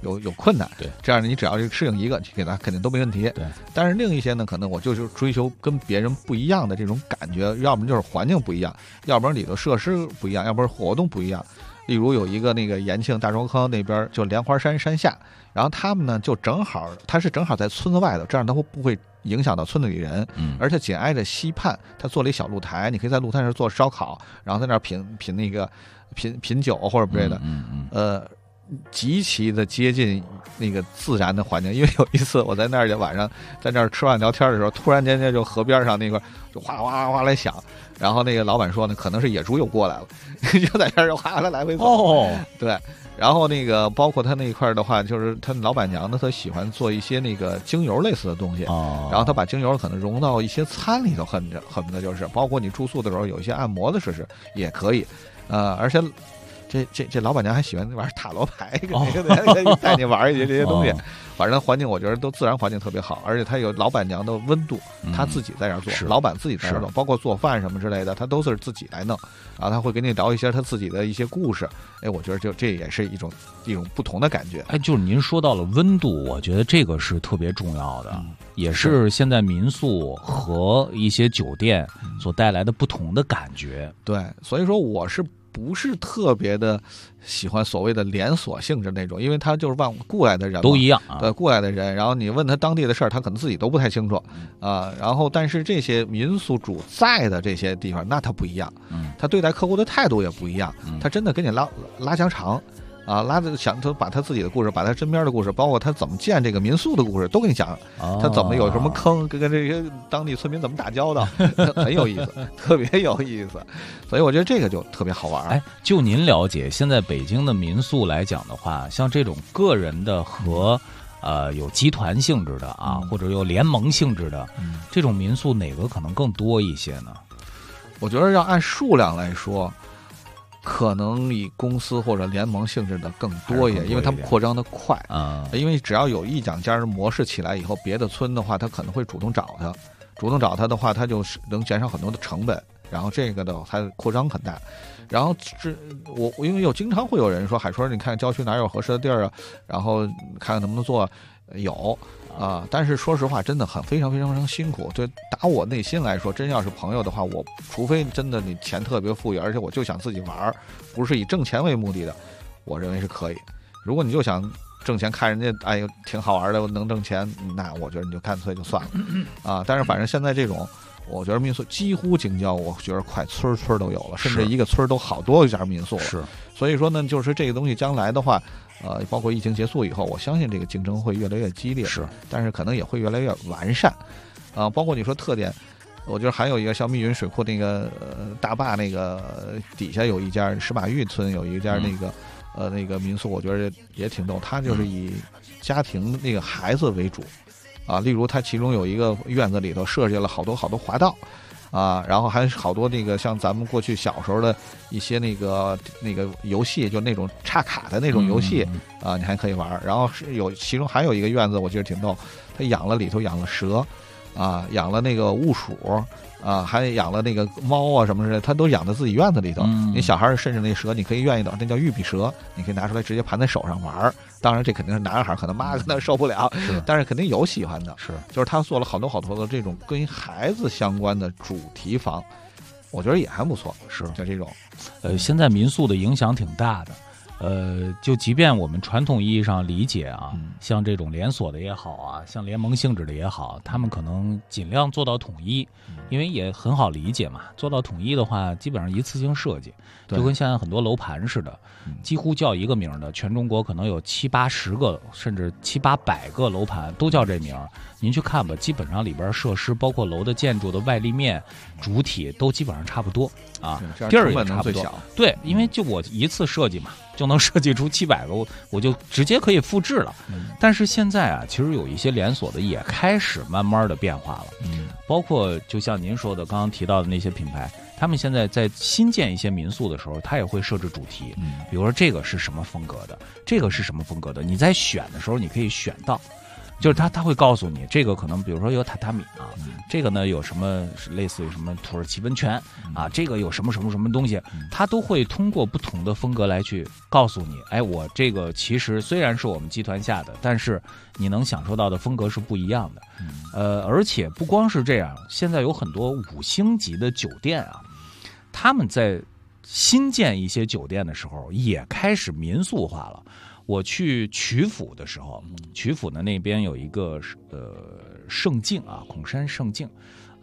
有困难。 对， 这样你只要适应一个，你给他肯定都没问题。 对， 但是另一些呢，可能我就是追求跟别人不一样的这种感觉，要不然就是环境不一样，要不然里头设施不一样，要不然活动不一样。例如有一个那个延庆大庄坑那边就莲花山山下，然后他们呢就正好在村子外头，这样他不会影响到村子里人，而且紧挨着溪畔，他做了一小露台，你可以在露台上做烧烤，然后在那儿品酒或者之类的，极其的接近那个自然的环境。因为有一次我在那儿晚上在那儿吃饭聊天的时候，突然间就河边上那块就哗哗哗来响，然后那个老板说呢，可能是野猪又过来了，就在这儿哗啦来回走。对。然后那个包括他那一块的话，就是他老板娘呢，他喜欢做一些那个精油类似的东西，然后他把精油可能融到一些餐里头，恨不得就是包括你住宿的时候有一些按摩的设施也可以，而且这老板娘还喜欢玩塔罗牌，带你玩一些这些东西。反正环境我觉得都自然环境特别好，而且他有老板娘的温度，他自己在这儿做，老板自己在这儿做，包括做饭什么之类的，他都是自己来弄。然后他会给你聊一些他自己的一些故事，我觉得这也是一种不同的感觉。 就是您说到了温度，我觉得这个是特别重要的，也是现在民宿和一些酒店所带来的不同的感觉。 对，所以说我是不是特别的喜欢所谓的连锁性质那种，因为他就是雇来的人都一样， 对，雇来的人，然后你问他当地的事儿，他可能自己都不太清楚然后但是这些民宿主在的这些地方，那他不一样，他对待客户的态度也不一样，他真的跟你拉家常。他把他自己的故事，把他身边的故事，包括他怎么建这个民宿的故事都给你讲，他怎么有什么坑，跟这些当地村民怎么打交道，很有意思，特别有意思。所以我觉得这个就特别好玩。 就您了解，现在北京的民宿来讲的话，像这种个人的和有集团性质的或者有联盟性质的这种民宿，哪个可能更多一些呢？ 我觉得要按数量来说，可能以公司或者联盟性质的更多一点，因为他们扩张的快因为只要有一两家模式起来以后，别的村的话他可能会主动找他的话，他就是能减少很多的成本，然后这个的它扩张很大。然后我因为经常会有人说，海春你看郊区哪有合适的地儿啊，然后看看能不能做，有但是说实话真的非常非常非常辛苦。就打我内心来说，真要是朋友的话，我除非真的你钱特别富裕，而且我就想自己玩，不是以挣钱为目的的，我认为是可以。如果你就想挣钱，看人家挺好玩的能挣钱，那我觉得你就干脆就算了但是反正现在这种我觉得民宿几乎京郊，我觉得快村都有了，甚至一个村都好多家民宿了。 是， 所以说呢，就是这个东西将来的话包括疫情结束以后，我相信这个竞争会越来越激烈， 是， 但是可能也会越来越完善包括你说特点，我觉得还有一个像密云水库那个大坝那个底下有一家石马峪村有一家那个民宿，我觉得也挺逗，它就是以家庭那个孩子为主例如它其中有一个院子里头设计了好多好多滑道然后还好多那个像咱们过去小时候的一些那个游戏，就那种插卡的那种游戏你还可以玩。然后其中还有一个院子，我记得挺逗，它里头养了蛇养了那个鼯鼠还养了那个猫什么之类的，它都养在自己院子里头。你小孩甚至那蛇，你可以愿意的，那叫玉璧蛇，你可以拿出来直接盘在手上玩。当然这肯定是男孩，可能妈可能受不了，但是肯定有喜欢的。就是他做了好多好多的这种跟孩子相关的主题房，我觉得也还不错。就这种现在民宿的影响挺大的。就即便我们传统意义上理解像这种连锁的也好像联盟性质的也好，他们可能尽量做到统一，因为也很好理解嘛。做到统一的话，基本上一次性设计，就跟现在很多楼盘似的，几乎叫一个名的，全中国可能有70-80个，甚至700-800个楼盘都叫这名。您去看吧，基本上里边设施包括楼的建筑的外立面、主体都基本上差不多地儿也差不多。对，因为就我一次设计嘛，就能设计出700个，我就直接可以复制了。但是现在其实有一些连锁的也开始慢慢的变化了。包括就像您说的刚刚提到的那些品牌，他们现在在新建一些民宿的时候，他也会设置主题，比如说这个是什么风格的，这个是什么风格的，你在选的时候你可以选到。 就是他会告诉你，这个可能比如说有榻榻米啊，这个呢有什么类似于什么土耳其温泉啊，这个有什么什么什么东西，他都会通过不同的风格来去告诉你，哎，我这个其实虽然是我们集团下的，但是你能享受到的风格是不一样的。而且不光是这样，现在有很多5星级的酒店啊，他们在新建一些酒店的时候也开始民宿化了。我去曲阜的时候，曲阜的那边有一个胜境啊，孔山胜境，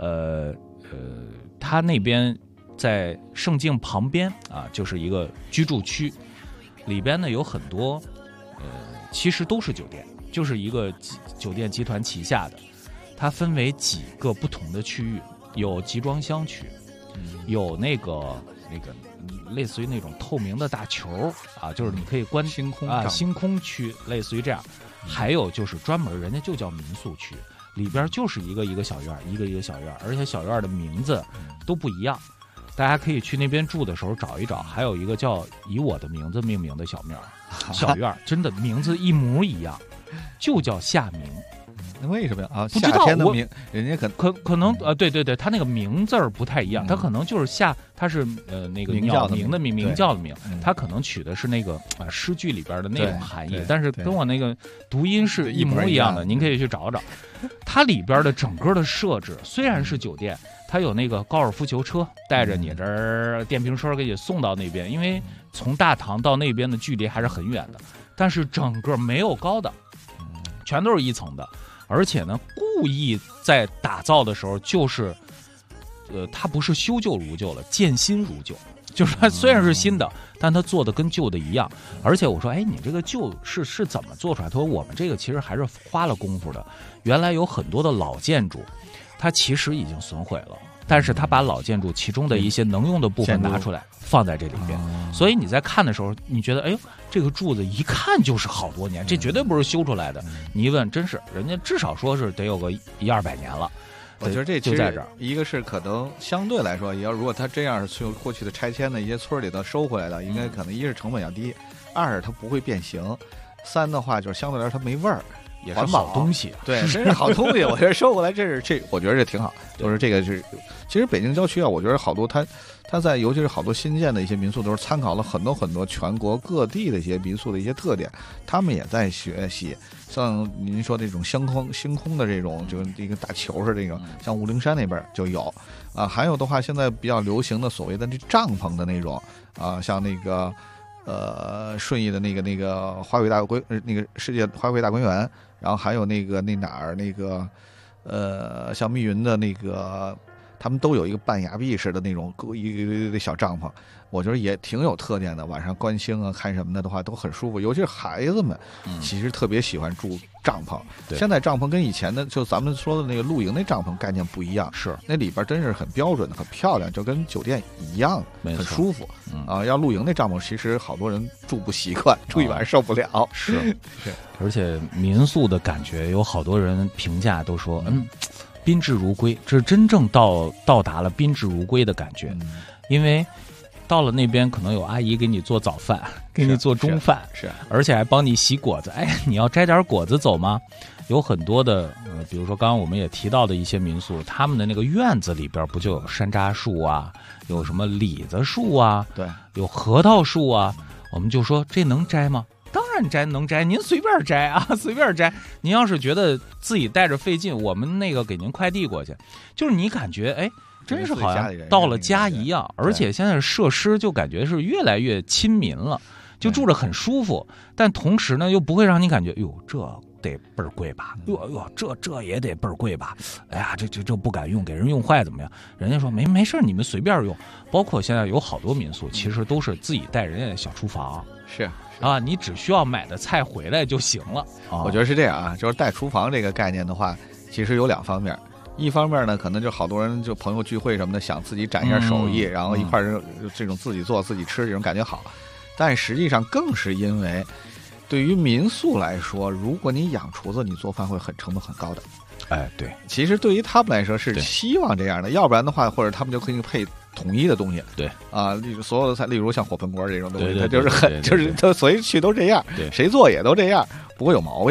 它那边在胜境旁边啊，就是一个居住区，里边呢有很多其实都是酒店，就是一个酒店集团旗下的，它分为几个不同的区域，有集装箱区，有那个类似于那种透明的大球啊，就是你可以观星空啊，星空区类似于这样，还有就是专门人家就叫民宿区，里边就是一个小院，一个小院，而且小院的名字都不一样，大家可以去那边住的时候找一找。还有一个叫以我的名字命名的小院，真的名字一模一样，就叫夏明。 那为什么呀？啊， 不知道夏天的名，人家可能对，他那个名字儿不太一样，他可能就是他是那个鸟鸣的鸣叫的鸣，他可能取的是那个诗句里边的那种含义，但是跟我那个读音是一模一样的，您可以去找找。它里边的整个的设置虽然是酒店，它有那个高尔夫球车带着你这儿电瓶车给你送到那边，因为从大堂到那边的距离还是很远的，但是整个没有高的，全都是一层的。而且呢，故意在打造的时候，就是，它不是修旧如旧了，见新如旧。就是它虽然是新的，但它做的跟旧的一样。而且我说，哎，你这个旧是怎么做出来？他说我们这个其实还是花了功夫的。原来有很多的老建筑，它其实已经损毁了，但是他把老建筑其中的一些能用的部分拿出来放在这里边，所以你在看的时候，你觉得，哎呦，这个柱子一看就是好多年，这绝对不是修出来的。你一问，真是人家至少说是得有个100-200年了。 我觉得这就在这儿， 一个是可能相对来说，也要如果他这样是过去的拆迁的一些村里头收回来的，应该可能一是成本要低，二是它不会变形，三的话就是相对来说它没味儿。 也是好东西， 对，真是好东西。我觉得收过来，我觉得这挺好。就是这个是，其实北京郊区啊，我觉得好多它在尤其是好多新建的一些民宿，都是参考了很多全国各地的一些民宿的一些特点，他们也在学习。像您说这种星空的这种，就是一个大球似的这种，像武陵山那边就有啊。还有的话，现在比较流行的所谓的这帐篷的那种啊，像那个顺义的那个花卉那个世界花卉大公园。然后还有那哪儿那个，像密云的那个，他们都有一个半崖壁式的那种一个小帐篷，我觉得也挺有特点的。晚上观星啊、看什么的话都很舒服，尤其是孩子们，其实特别喜欢住帐篷。现在帐篷跟以前的就咱们说的那个露营那帐篷概念不一样， 是那里边真是很标准的、很漂亮，就跟酒店一样，很舒服。啊，要露营那帐篷，其实好多人住不习惯，住一晚上受不了。 是。而且民宿的感觉，有好多人评价都说，宾至如归，这是真正到达了宾至如归的感觉。因为到了那边，可能有阿姨给你做早饭，给你做中饭， 是， 而且还帮你洗果子。哎，你要摘点果子走吗？有很多的，比如说刚刚我们也提到的一些民宿，他们的那个院子里边不就有山楂树啊，有什么李子树啊， 对， 有核桃树啊，我们就说这能摘吗？当然能摘，您随便摘啊，随便摘。您要是觉得自己带着费劲，我们那个给您快递过去。就是你感觉，哎，真是好像到了家一样，而且现在设施就感觉是越来越亲民了，就住着很舒服，但同时呢又不会让你感觉，哟，这得倍儿贵吧？哟，这也得倍儿贵吧？哎呀，这不敢用，给人用坏怎么样？人家说没事，你们随便用。包括现在有好多民宿，其实都是自己带人家的小厨房。 是啊，你只需要买的菜回来就行了。 我觉得是这样啊，就是带厨房这个概念的话，其实有2方面。一方面呢，可能就好多人就朋友聚会什么的，想自己展一下手艺，然后一块儿这种自己做自己吃这种感觉好。但实际上更是因为，对于民宿来说，如果你养厨子，你做饭会成本很高的。 哎，对， 其实对于他们来说是希望这样的，要不然的话，或者他们就可以配统一的东西。 对啊，例如所有的菜，例如像火盆锅这种东西， 对它就是他随去都这样，谁做也都这样，不会有毛病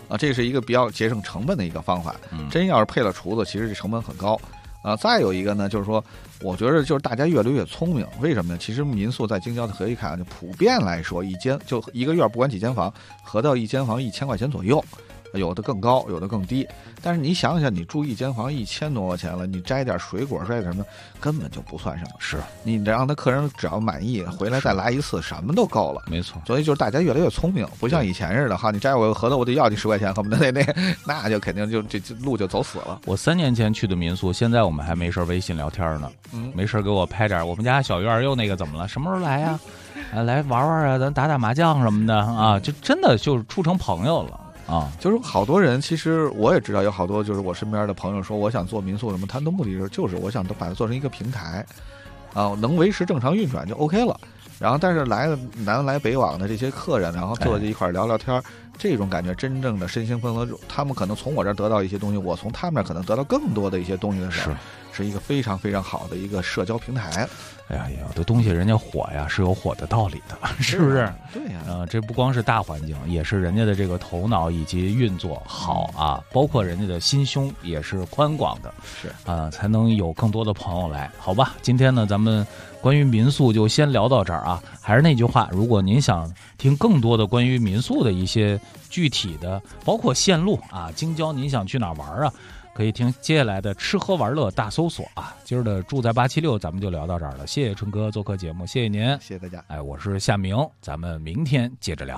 这是一个比较节省成本的一个方法。真要是配了厨子，其实这成本很高。再有一个呢，就是说，我觉得就是大家越来越聪明。为什么呢？其实民宿在京郊的可以看，就普遍来说，就一个月不管几间房，合到一间房1000块钱左右，有的更高，有的更低。但是你想想，你住一间房1000多块钱了，你摘点水果，摘点什么，根本就不算什么。 是你让他客人只要满意，回来再来一次，什么都够了。 没错。 所以就是大家越来越聪明，不像以前似的哈，你摘我个核桃，我得要你10块钱，恨不得那就肯定就这路就走死了。 我3年前去的民宿，现在我们还没事微信聊天呢。没事给我拍点我们家小院又那个怎么了？什么时候来呀？来玩玩啊，咱打打麻将什么的啊，就真的就是处成朋友了。 就是好多人，其实我也知道有好多，就是我身边的朋友说，我想做民宿什么，他的目的就是我想把它做成一个平台，能维持正常运转就 OK 了。然后，但是南来北往的这些客人，然后坐在一块聊聊天，这种感觉真正的身心分合，他们可能从我这儿得到一些东西，我从他们那儿可能得到更多的一些东西的时候，是一个非常非常好的一个社交平台。 哎呀，有的东西人家火呀是有火的道理的，是不是？ 对呀， 这不光是大环境，也是人家的这个头脑以及运作好啊，包括人家的心胸也是宽广的， 是才能有更多的朋友来，好吧？今天呢，咱们关于民宿就先聊到这儿啊。还是那句话，如果您想听更多的关于民宿的一些具体的，包括线路啊，京郊您想去哪儿玩啊？可以听接下来的吃喝玩乐大搜索啊！今儿的住在876，咱们就聊到这儿了。谢谢春哥做客节目，谢谢您， 谢谢大家。 我是夏明，咱们明天接着聊。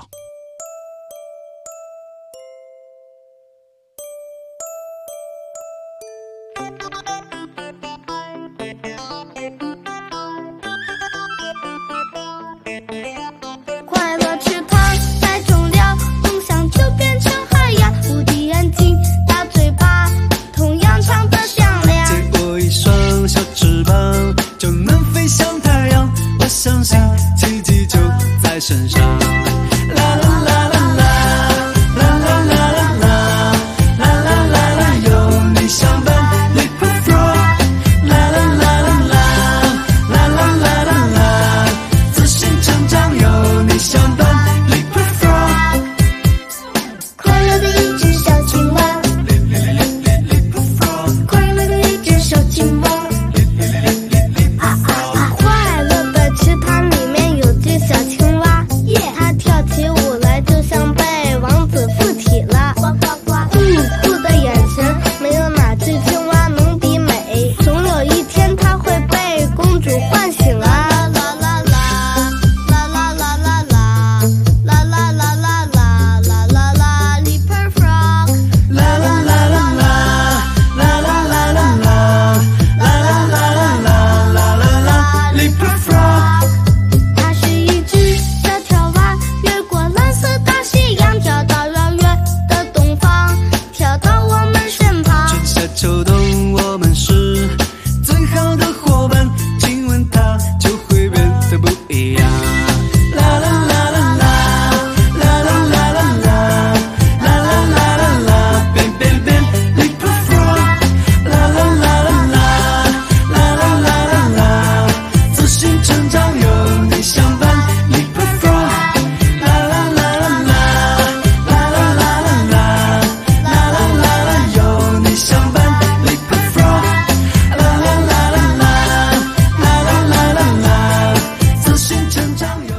快乐池塘太重了，梦想就变成海洋，无敌眼睛大嘴巴，同样唱得响亮。 借我一双小翅膀，就能飞向太阳。我相信奇迹就在身上。啦啦啦啦啦，啦啦啦啦啦，啦啦啦啦，有你相伴 ，Leapfrog。啦啦啦啦啦，啦啦啦啦啦，自信成长有你相伴 ，Leapfrog。 快乐的一只小青蛙，快乐的一只小青蛙。快乐的池塘里面有只小青蛙，它跳起舞来就像被王子附体了。酷的眼神，没有哪只青蛙能比美。总有一天它会被公主唤醒啊！啦啦啦啦啦啦啦啦啦啦啦啦啦啦啦啦 ，Leapfrog。 啦啦啦啦啦，啦啦啦啦啦，啦啦啦啦啦，啦啦啦 ，Leapfrog。 它是一只小跳蛙，越过蓝色大西洋，跳到遥远的东方，跳到我们身旁。 春夏秋冬，我们是最好的伙伴，亲吻它就会变得不一样。啦啦啦啦啦，啦啦啦啦啦，啦啦啦啦啦，变变变 ，Leapfrog。啦啦啦啦啦，啦啦啦啦啦，自信成长有你相伴 ，Leapfrog。啦啦啦啦啦，啦啦啦啦啦，啦啦啦啦，有你相伴 ，Leapfrog。啦啦啦啦啦，啦啦啦啦啦，自信成长有。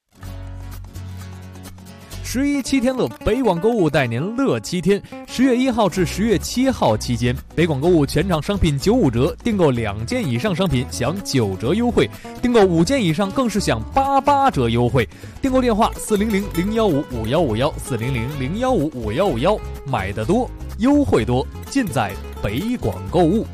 11七天乐，北广购物带您乐7天。10月1号至10月7号期间，北广购物全场商品95折，订购2件以上商品享9折优惠，订购5件以上更是享88折优惠。订购电话400-015-5151，400-015-5151，买得多，优惠多，尽在北广购物。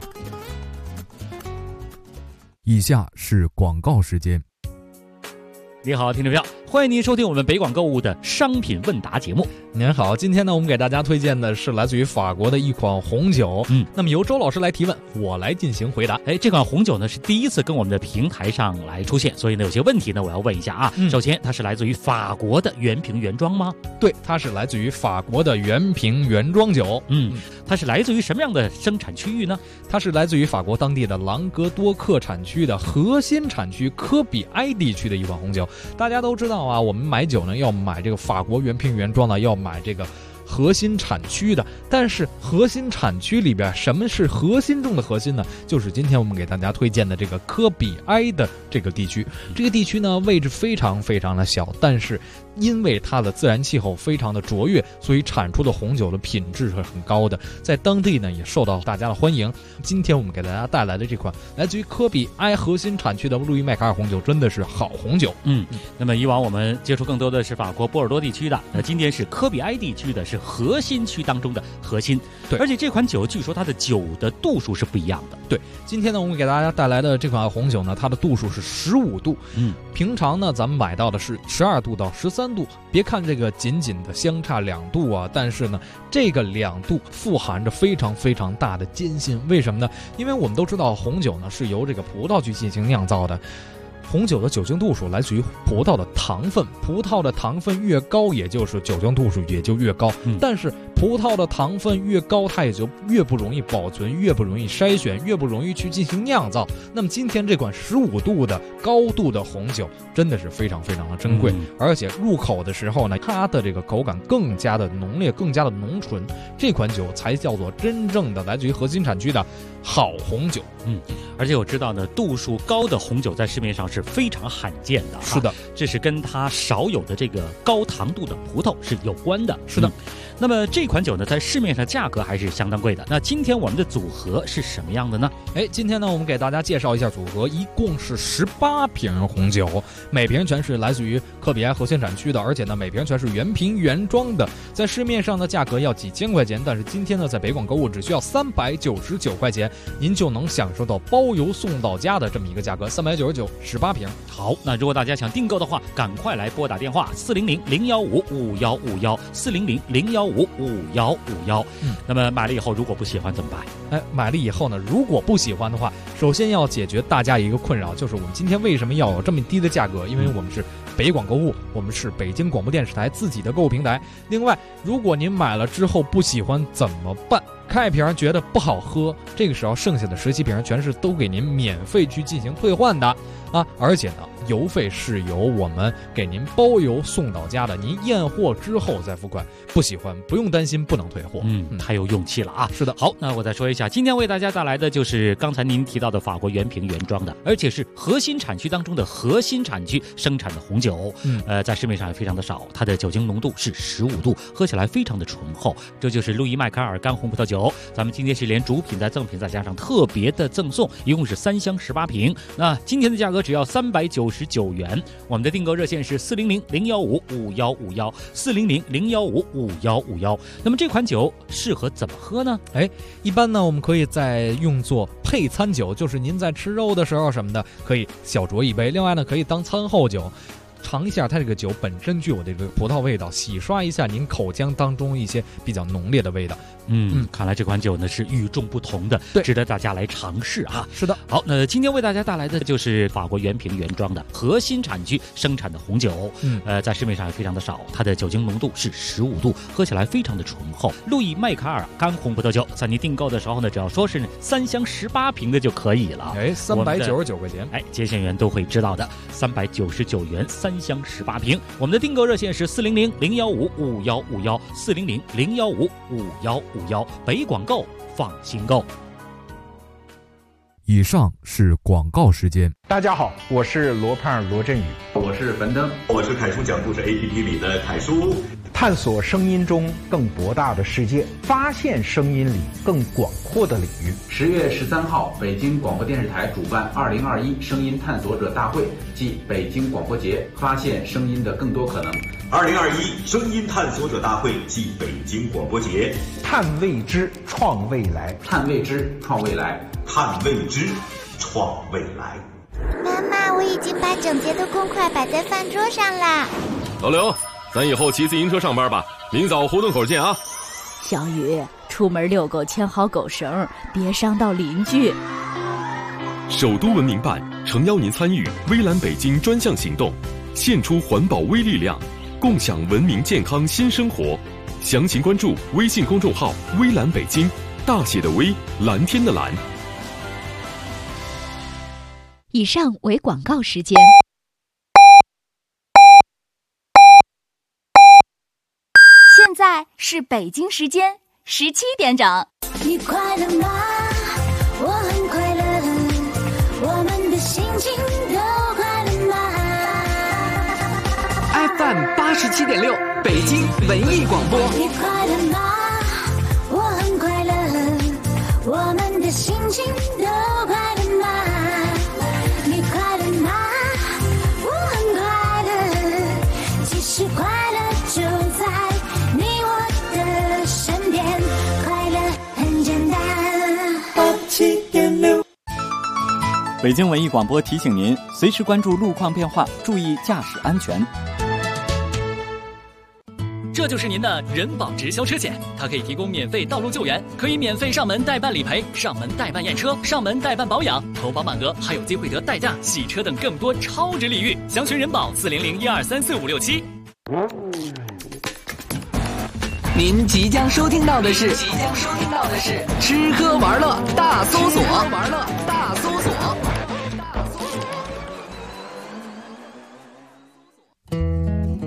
以下是广告时间。 你好，听众朋友，欢迎您收听我们北广购物的商品问答节目。 您好，今天呢，我们给大家推荐的是来自于法国的一款红酒。那么由周老师来提问，我来进行回答。 这款红酒呢是第一次跟我们的平台上来出现，所以呢有些问题呢我要问一下啊。首先，它是来自于法国的原瓶原装吗？ 对，它是来自于法国的原瓶原装酒。 它是来自于什么样的生产区域呢？ 它是来自于法国当地的朗格多克产区的核心产区科比埃地区的一款红酒。大家都知道啊，我们买酒呢要买这个法国原瓶原装的，要买这个核心产区的。但是核心产区里边，什么是核心中的核心呢？就是今天我们给大家推荐的这个科比埃的这个地区。这个地区呢，位置非常非常的小，但是因为它的自然气候非常的卓越，所以产出的红酒的品质是很高的，在当地呢也受到大家的欢迎。今天我们给大家带来的这款来自于科比埃核心产区的路易麦卡尔红酒，真的是好红酒。 那么以往我们接触更多的是法国波尔多地区的，那今天是科比埃地区的，是核心区当中的核心。 对， 而且这款酒据说它的酒的度数是不一样的。 对，今天呢我们给大家带来的这款红酒呢，它的度数是15度。平常呢咱们买到的是12度到13度。别看这个仅仅的相差2度啊，但是呢这个2度富含着非常非常大的艰辛。为什么呢？因为我们都知道红酒呢是由这个葡萄去进行酿造的。红酒的酒精度数来自于葡萄的糖分，葡萄的糖分越高，也就是酒精度数也就越高。但是葡萄的糖分越高，它也就越不容易保存，越不容易筛选，越不容易去进行酿造。那么今天这款15度的高度的红酒真的是非常非常的珍贵，而且入口的时候呢，它的这个口感更加的浓烈，更加的浓醇。这款酒才叫做真正的来自于核心产区的好红酒。 而且我知道呢，度数高的红酒在市面上是非常罕见的。 是的， 这是跟它少有的这个高糖度的葡萄是有关的。 是的。 那么这款酒呢，在市面上价格还是相当贵的。那今天我们的组合是什么样的呢？ 今天呢，我们给大家介绍一下组合，一共是18瓶红酒，每瓶全是来自于科比埃核心产区的，而且呢，每瓶全是原瓶原装的。在市面上的价格要几千块钱，但是今天呢，在北广购物只需要399块钱，您就能享受到包邮送到家的这么一个价格，399 18瓶。 好，那如果大家想订购的话，赶快来拨打电话400-015-5151，400-015-5151。那么买了以后如果不喜欢怎么办？ 买了以后呢，如果不喜欢的话，首先要解决大家一个困扰，就是我们今天为什么要有这么低的价格？因为我们是北广购物，我们是北京广播电视台自己的购物平台。另外，如果您买了之后不喜欢怎么办？开瓶觉得不好喝，这个时候剩下的17瓶全是都给您免费去进行退换的啊！而且呢，邮费是由我们给您包邮送到家的，您验货之后再付款。不喜欢不用担心不能退货。 太有勇气了啊！ 是的。 好，那我再说一下，今天为大家带来的就是刚才您提到的法国原瓶原装的，而且是核心产区当中的核心产区生产的红酒。在市面上也非常的少，它的酒精浓度是15度，喝起来非常的醇厚。这就是路易麦卡尔干红葡萄酒。咱们今天是连主品带赠品再加上特别的赠送，一共是3箱18瓶。那今天的价格只要399元。我们的订购热线是400-015-5151，400-015-5151。那么这款酒适合怎么喝呢？ 一般呢我们可以再用作配餐酒，就是您在吃肉的时候什么的可以小酌一杯。另外呢可以当餐后酒，尝一下它这个酒本身具有这个葡萄味道，洗刷一下您口腔当中一些比较浓烈的味道。 看来这款酒呢是与众不同的，值得大家来尝试啊。 是的。 好，那今天为大家带来的就是法国原瓶原装的核心产区生产的红酒。在市面上也非常的少，它的酒精浓度是15度，喝起来非常的醇厚。路易麦卡尔干红葡萄酒，在您订购的时候呢，只要说是3箱18瓶的就可以了。 399块钱。 接线员都会知道的，399元3箱18瓶。我们的订购热线是400-015-5151，400-015-5151。北广购，放心购。 以上是广告时间。 大家好，我是罗胖罗振宇， 我是樊登，我是凯叔讲故事 APP 里的凯叔。 探索声音中更博大的世界，发现声音里更广阔的领域。 10月13号，北京广播电视台主办2021声音探索者大会暨北京广播节，发现声音的更多可能。 2021声音探索者大会暨北京广播节， 探未知，创未来， 探未知，创未来， 探未知，创未来。 妈妈，我已经把整洁的公筷摆在饭桌上啦。 老刘，咱以后骑自行车上班吧，明早胡同口见啊。 小雨，出门遛狗牵好狗绳，别伤到邻居。 首都文明办诚邀您参与微蓝北京专项行动，献出环保微力量，共享文明健康新生活。详情关注微信公众号微蓝北京，大写的微，蓝天的蓝。 以上为广告时间。 现在是北京时间17点整。 你快乐吗？我很快乐，我们的心情都快乐吗 ？FM 87.6，北京文艺广播。 你快乐吗？我很快乐，我们的心情都快乐吗？你快乐吗？我很快乐，其实快乐就在你我的身边，快乐很简单。87.6。 北京文艺广播提醒您，随时关注路况变化，注意驾驶安全。 这就是您的人保直销车险，它可以提供免费道路救援，可以免费上门代办理赔、上门代办验车、上门代办保养，投保满额还有机会得代驾、洗车等更多超值礼遇。详询人保400-1234567。 您即将收听到的是吃喝玩乐大搜索。